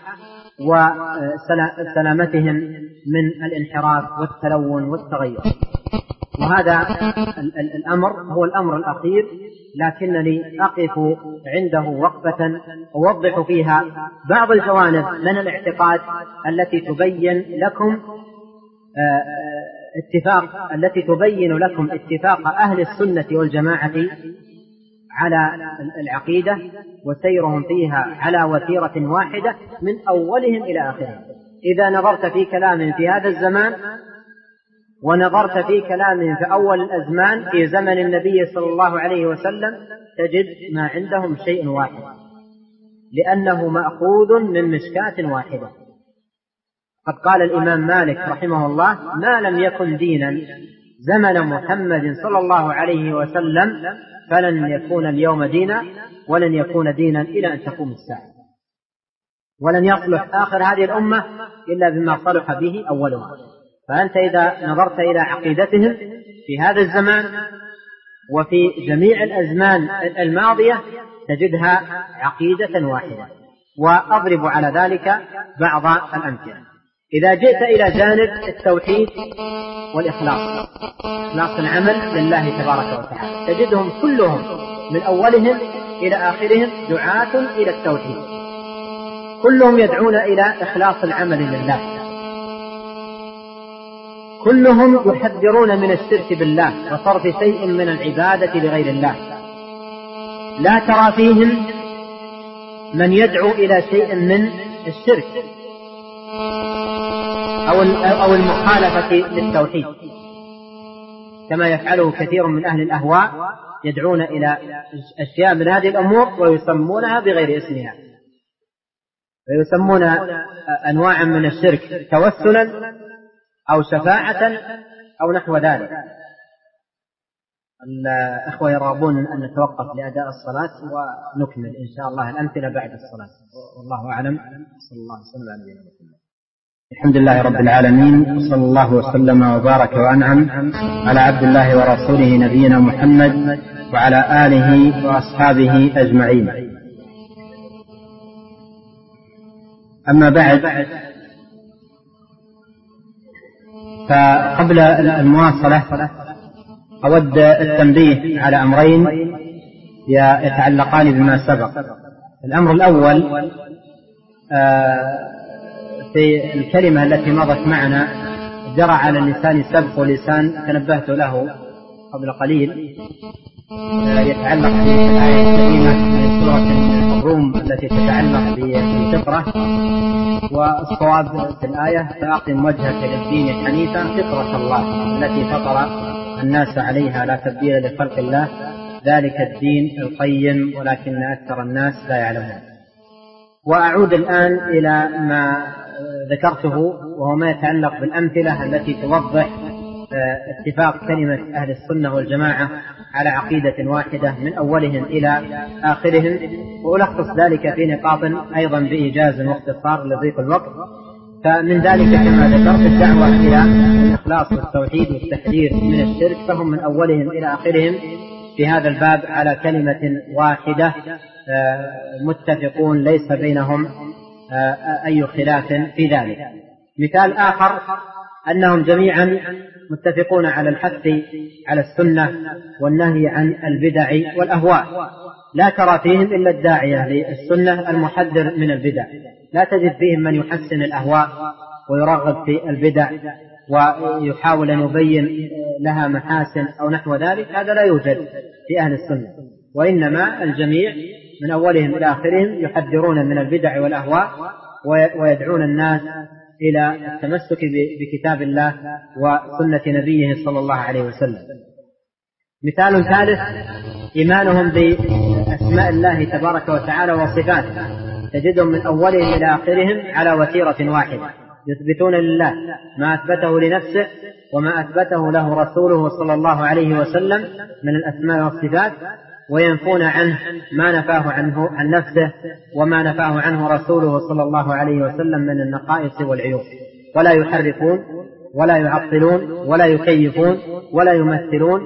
وسلامتهم من الانحراف والتلون والتغير. وهذا الأمر هو الأمر الأخير، لكنني أقف عنده وقفة أوضح فيها بعض الجوانب من الاعتقاد التي تبين لكم اتفاق أهل السنة والجماعة على العقيدة وسيرهم فيها على وتيرة واحدة من أولهم إلى آخرهم. إذا نظرت في كلام في هذا الزمان ونظرت في كلام في أول الأزمان في زمن النبي صلى الله عليه وسلم تجد ما عندهم شيء واحد، لأنه مأخوذ من مشكاة واحدة. قد قال الإمام مالك رحمه الله: ما لم يكن دينا زمن محمد صلى الله عليه وسلم فلن يكون اليوم دينا ولن يكون دينا إلى أن تقوم الساعة، ولن يصلح آخر هذه الأمة إلا بما صلح به أولها. فأنت إذا نظرت إلى عقيدتهم في هذا الزمان وفي جميع الأزمان الماضية تجدها عقيدة واحدة. وأضرب على ذلك بعض الأمثلة. إذا جئت إلى جانب التوحيد والإخلاص، إخلاص العمل لله تبارك وتعالى، تجدهم كلهم من أولهم إلى آخرهم دعاة إلى التوحيد، كلهم يدعون إلى إخلاص العمل لله، كلهم يحذرون من الشرك بالله وصرف شيء من العبادة لغير الله. لا ترى فيهم من يدعو إلى شيء من الشرك أو المخالفة للتوحيد، كما يفعله كثير من أهل الأهواء، يدعون إلى أشياء من هذه الأمور ويسمونها بغير اسمها، ويسمون أنواعا من الشرك توسلا أو شفاعة أو نحو ذلك. الأخوة يرغبون أن نتوقف لأداء الصلاة ونكمل إن شاء الله الأمثلة بعد الصلاة، والله أعلم. صلى الله وسلم على نبينا محمد. الحمد لله رب العالمين، وصلى الله وسلم وبارك وأنعم على عبد الله ورسوله نبينا محمد وعلى آله وأصحابه أجمعين. أما بعد، فقبل المواصلة أود التنبيه على أمرين يتعلقان بما سبق. الأمر الأول في الكلمة التي مضت معنا جرى على اللسان سبق ولسان تنبهت له قبل قليل، يتعلق بالآية الكريمة من سورة الروم التي تتعلق بالفطرة، والصواب في الآية: فأقم وجهك للدين حنيفا فطرة الله التي فطر الناس عليها لا تبديل لخلق الله ذلك الدين القيم ولكن أكثر الناس لا يعلمون. وأعود الآن إلى ما ذكرته، وهو ما يتعلق بالأمثلة التي توضح اتفاق كلمة أهل السنة والجماعة على عقيدة واحدة من أولهم إلى آخرهم، وألخص ذلك في نقاط أيضا بإيجاز واختصار لضيق الوقت. فمن ذلك كما ذكرت الدعوة إلى الإخلاص والتوحيد والتحذير من الشرك، فهم من أولهم إلى آخرهم في هذا الباب على كلمة واحدة، متفقون ليس بينهم أي خلاف في ذلك. مثال آخر أنهم جميعا متفقون على الحث على السنة والنهي عن البدع والأهواء، لا ترى فيهم إلا الداعية للسنة المحذر من البدع، لا تجد فيهم من يحسن الأهواء ويرغب في البدع ويحاول أن يبين لها محاسن أو نحو ذلك، هذا لا يوجد في أهل السنة، وإنما الجميع من أولهم إلى آخرهم يحذرون من البدع والأهواء ويدعون الناس إلى التمسك بكتاب الله وسنة نبيه صلى الله عليه وسلم. مثال ثالث إيمانهم بأسماء الله تبارك وتعالى وصفاته، تجدهم من أولهم إلى آخرهم على وتيرة واحدة، يثبتون لله ما أثبته لنفسه وما أثبته له رسوله صلى الله عليه وسلم من الأسماء والصفات، وينفون عنه ما نفاه عنه عن نفسه وما نفاه عنه رسوله صلى الله عليه وسلم من النقائص والعيوب، ولا يحرفون ولا يعطلون ولا يكيفون ولا يمثلون.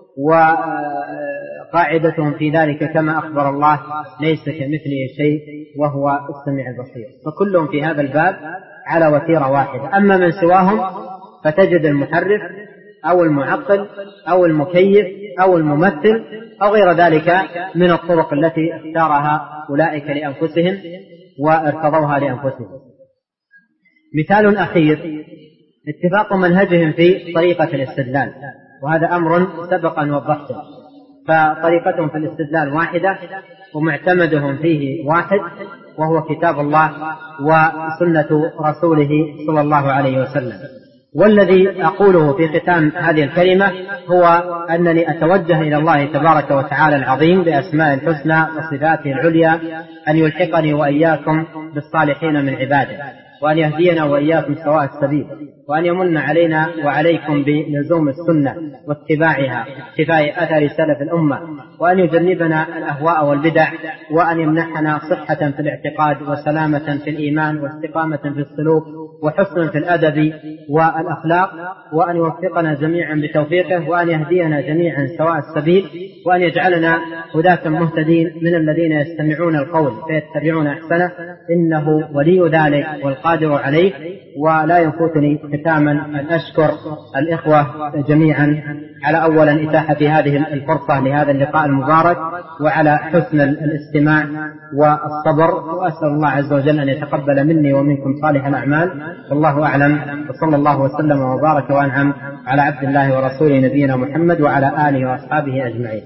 وقاعدتهم في ذلك كما أخبر الله: ليس كمثله شيء وهو السميع البصير. فكلهم في هذا الباب على وتيرة واحدة. أما من سواهم فتجد المحرف أو المعطل أو المكيف أو الممثل أو غير ذلك من الطرق التي اختارها أولئك لأنفسهم وارتضوها لأنفسهم. مثال أخير اتفاق منهجهم في طريقة الاستدلال، وهذا أمر سبق أن وضحته. فطريقتهم في الاستدلال واحدة، ومعتمدهم فيه واحد، وهو كتاب الله وسنة رسوله صلى الله عليه وسلم. والذي أقوله في ختام هذه الكلمة هو أنني أتوجه إلى الله تبارك وتعالى العظيم بأسماء الحسنى وصفاته العليا أن يلحقني وإياكم بالصالحين من عباده، وأن يهدينا وإياكم سواء السبيل، وأن يمن علينا وعليكم بلزوم السنة واتباعها اقتفاء أثر سلف الأمة، وأن يجنبنا الأهواء والبدع، وأن يمنحنا صحة في الاعتقاد وسلامة في الإيمان واستقامة في السلوك وحسن في الأدب والأخلاق، وأن يوفقنا جميعا بتوفيقه، وأن يهدينا جميعا سواء السبيل، وأن يجعلنا هداة مهتدين من الذين يستمعون القول فيتبعون أحسنه، إنه ولي ذلك والقادر عليه. ولا يفوتني ختاما أن أشكر الإخوة جميعا على أولا إتاحة هذه الفرصة لهذا اللقاء المبارك، وعلى حسن الاستماع والصبر، وأسأل الله عز وجل أن يتقبل مني ومنكم صالح الأعمال. والله أعلم، وصلى الله وسلم وبارك وأنعم على عبد الله ورسوله نبينا محمد وعلى آله وأصحابه أجمعين.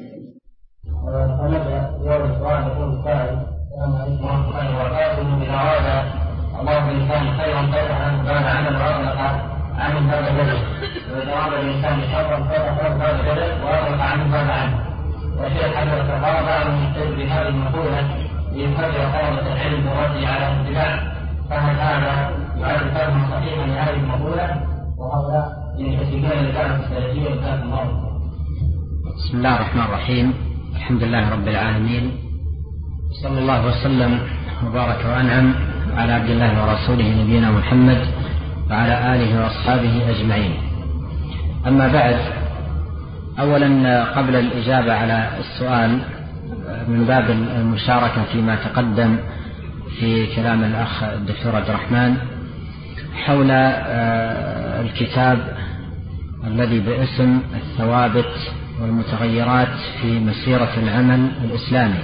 الله الإنسان خيرا فتحا بعد عمل وأغلق عن هذا الجدل، وإذا أراد الإنسان شرا فتحا هذا الجدل وأغلق عن هذا عنه. وشيخ حضرة الله بعض المحتج بهذه المقولة ليفرق طلبة العلم والرد على الاتباع، فهل هذا يعد فهما صحيحا لهذه المقولة؟ وهؤلاء ينتسبون للدعوة السلفية وذات المرض. بسم الله الرحمن الرحيم، الحمد لله رب العالمين، صلى الله وسلم وبارك وأنعم على عبد الله ورسوله نبينا محمد وعلى آله وأصحابه أجمعين. أما بعد، أولا قبل الإجابة على السؤال من باب المشاركة فيما تقدم في كلام الأخ الدكتور عبد الرحمن حول الكتاب الذي باسم الثوابت والمتغيرات في مسيرة العمل الإسلامي.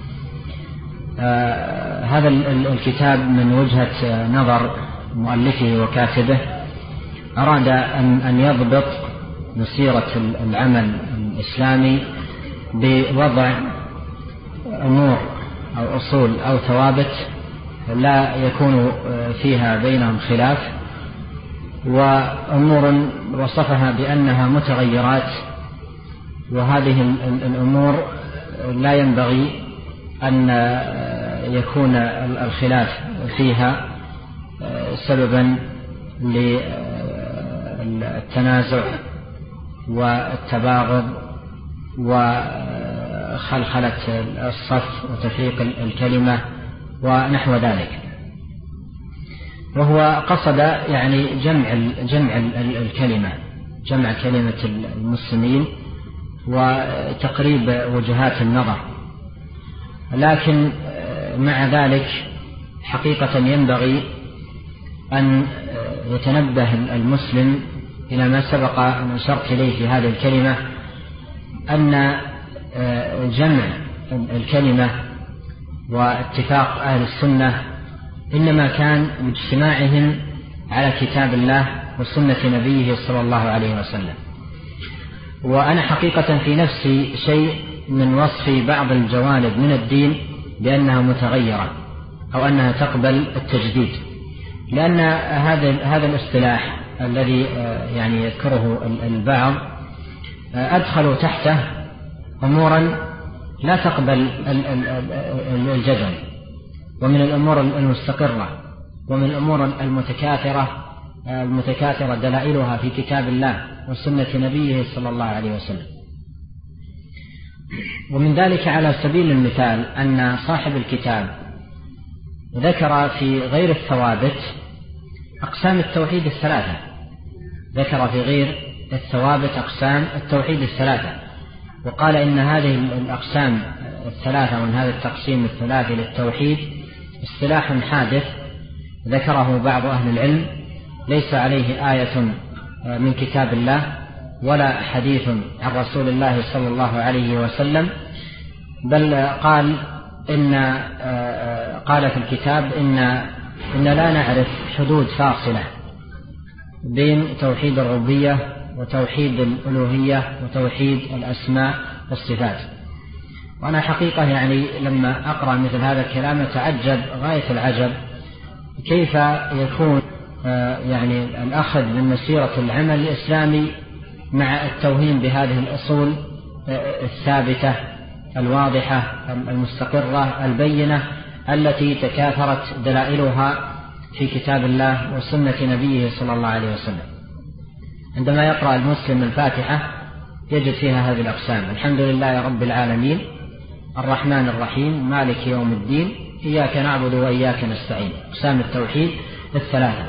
هذا الكتاب من وجهة نظر مؤلفه وكاتبه أراد أن يضبط مسيرة العمل الإسلامي بوضع أمور أو أصول أو ثوابت لا يكون فيها بينهم خلاف، وأمور وصفها بأنها متغيرات، وهذه الأمور لا ينبغي أن يكون الخلاف فيها سببا للتنازع والتباغض وخلخلة الصف وتفريق الكلمة ونحو ذلك. وهو قصد يعني جمع الكلمة، جمع كلمة المسلمين وتقريب وجهات النظر، لكن مع ذلك حقيقة ينبغي أن يتنبه المسلم إلى ما سبق أن أشرت إليه في هذه الكلمة، أن جمع الكلمة واتفاق أهل السنة إنما كان باجتماعهم على كتاب الله وسنة نبيه صلى الله عليه وسلم. وأنا حقيقة في نفسي شيء من وصف بعض الجوانب من الدين بأنها متغيرة أو أنها تقبل التجديد، لأن هذا الاصطلاح الذي يعني يذكره البعض أدخلوا تحته أمورا لا تقبل الجدل، ومن الأمور المستقرة ومن الأمور المتكاثرة دلائلها في كتاب الله وسنة نبيه صلى الله عليه وسلم. ومن ذلك على سبيل المثال أن صاحب الكتاب ذكر في غير الثوابت أقسام التوحيد الثلاثة، ذكر في غير الثوابت أقسام التوحيد الثلاثة، وقال إن هذه الأقسام الثلاثة ومن هذا التقسيم الثلاثي للتوحيد اصطلاح حادث ذكره بعض أهل العلم، ليس عليه آية من كتاب الله ولا حديث عن رسول الله صلى الله عليه وسلم، بل قال في الكتاب إن لا نعرف حدود فاصلة بين توحيد الربوبية وتوحيد الألوهية وتوحيد الأسماء والصفات. وأنا حقيقة يعني لما أقرأ مثل هذا الكلام أتعجب غاية العجب كيف يكون يعني الأخذ من مسيرة العمل الإسلامي مع التوهين بهذه الأصول الثابتة الواضحة المستقرة البينة التي تكاثرت دلائلها في كتاب الله وسنة نبيه صلى الله عليه وسلم. عندما يقرأ المسلم الفاتحة يجد فيها هذه الأقسام: الحمد لله رب العالمين، الرحمن الرحيم، مالك يوم الدين، إياك نعبد وإياك نستعين، أقسام التوحيد الثلاثة.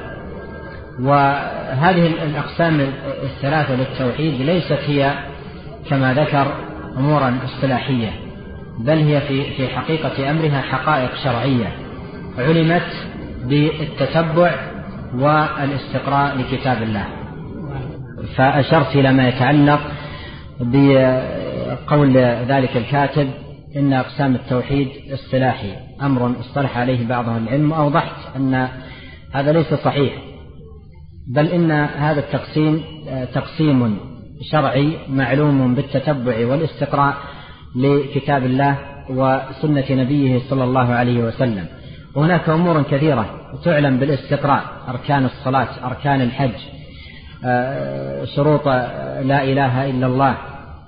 وهذه الأقسام الثلاثة للتوحيد ليست هي كما ذكر أمورا اصطلاحية، بل هي في حقيقة أمرها حقائق شرعية علمت بالتتبع والاستقراء لكتاب الله. فأشرت إلى ما يتعلق بقول ذلك الكاتب إن أقسام التوحيد اصطلاحي أمر اصطلح عليه بعض أهل العلم، وأوضحت أن هذا ليس صحيح، بل إن هذا التقسيم تقسيم شرعي معلوم بالتتبع والاستقراء لكتاب الله وسنة نبيه صلى الله عليه وسلم. وهناك أمور كثيرة تعلم بالاستقراء: أركان الصلاة، أركان الحج، شروط لا إله إلا الله،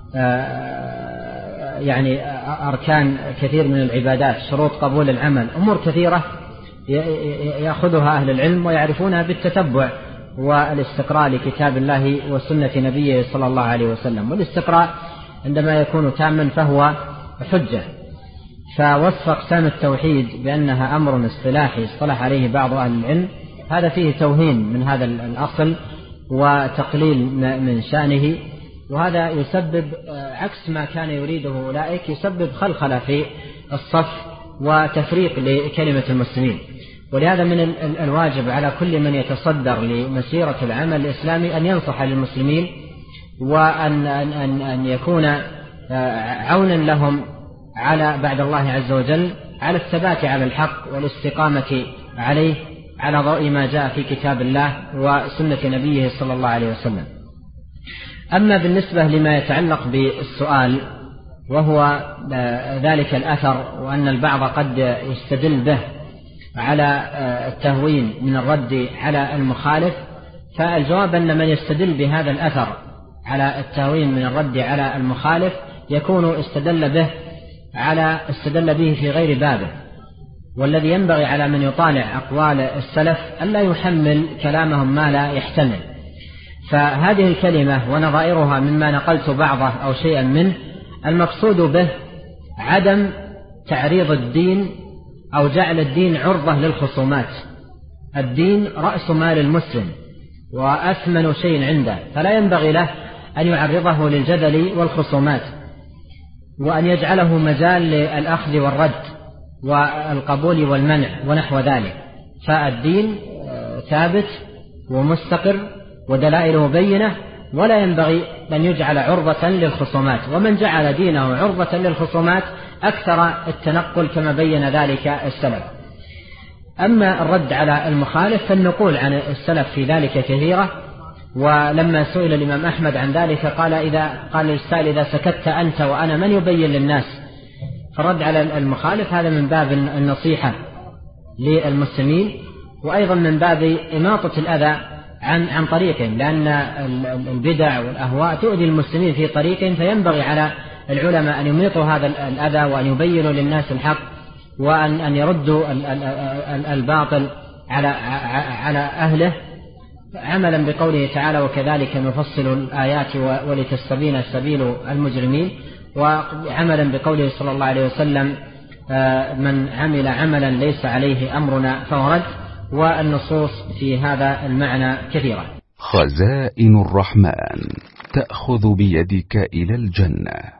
يعني أركان كثير من العبادات، شروط قبول العمل، أمور كثيرة يأخذها أهل العلم ويعرفونها بالتتبع والاستقراء لكتاب الله وسنة نبيه صلى الله عليه وسلم. والاستقراء عندما يكون تاما فهو حجة. فوصف أقسام التوحيد بأنها أمر اصطلاحي اصطلح عليه بعض أهل العلم، هذا فيه توهين من هذا الأصل وتقليل من شأنه، وهذا يسبب عكس ما كان يريده أولئك، يسبب خلخلة في الصف وتفريق لكلمة المسلمين. ولهذا من الواجب على كل من يتصدر لمسيرة العمل الإسلامي أن ينصح للمسلمين، وأن يكون عونا لهم على بعد الله عز وجل على الثبات على الحق والاستقامة عليه على ضوء ما جاء في كتاب الله وسنة نبيه صلى الله عليه وسلم. أما بالنسبة لما يتعلق بالسؤال وهو ذلك الأثر، وأن البعض قد يستدل به على التهوين من الرد على المخالف، فالجواب أن من يستدل بهذا الأثر على التهوين من الرد على المخالف يكون استدل به في غير بابه. والذي ينبغي على من يطالع أقوال السلف ألا يحمل كلامهم ما لا يحتمل. فهذه الكلمة ونظائرها مما نقلت بعضه أو شيئا منه، المقصود به عدم تعريض الدين أو جعل الدين عرضة للخصومات. الدين رأس مال المسلم وأثمن شيء عنده، فلا ينبغي له أن يعرضه للجدل والخصومات، وأن يجعله مجال للأخذ والرد والقبول والمنع ونحو ذلك. فالدين ثابت ومستقر ودلائله بينة، ولا ينبغي أن يجعل عرضة للخصومات. ومن جعل دينه عرضة للخصومات أكثر التنقل كما بين ذلك السلف. أما الرد على المخالف فالنقول عن السلف في ذلك كثيرة. ولما سئل الإمام أحمد عن ذلك قال للسائل: إذا سكت أنت وأنا من يبين للناس؟ فالرد على المخالف هذا من باب النصيحة للمسلمين، وأيضا من باب إماطة الأذى عن طريقهم، لأن البدع والأهواء تؤذي المسلمين في طريقهم، فينبغي على العلماء أن يميطوا هذا الأذى وأن يبينوا للناس الحق، وأن يردوا الباطل على أهله، عملا بقوله تعالى: وكذلك نفصل الآيات ولتستبين سبيل المجرمين، وعملا بقوله صلى الله عليه وسلم: من عمل عملا ليس عليه أمرنا فهو رد. والنصوص في هذا المعنى كثيرة. خزائن الرحمن تأخذ بيدك إلى الجنة.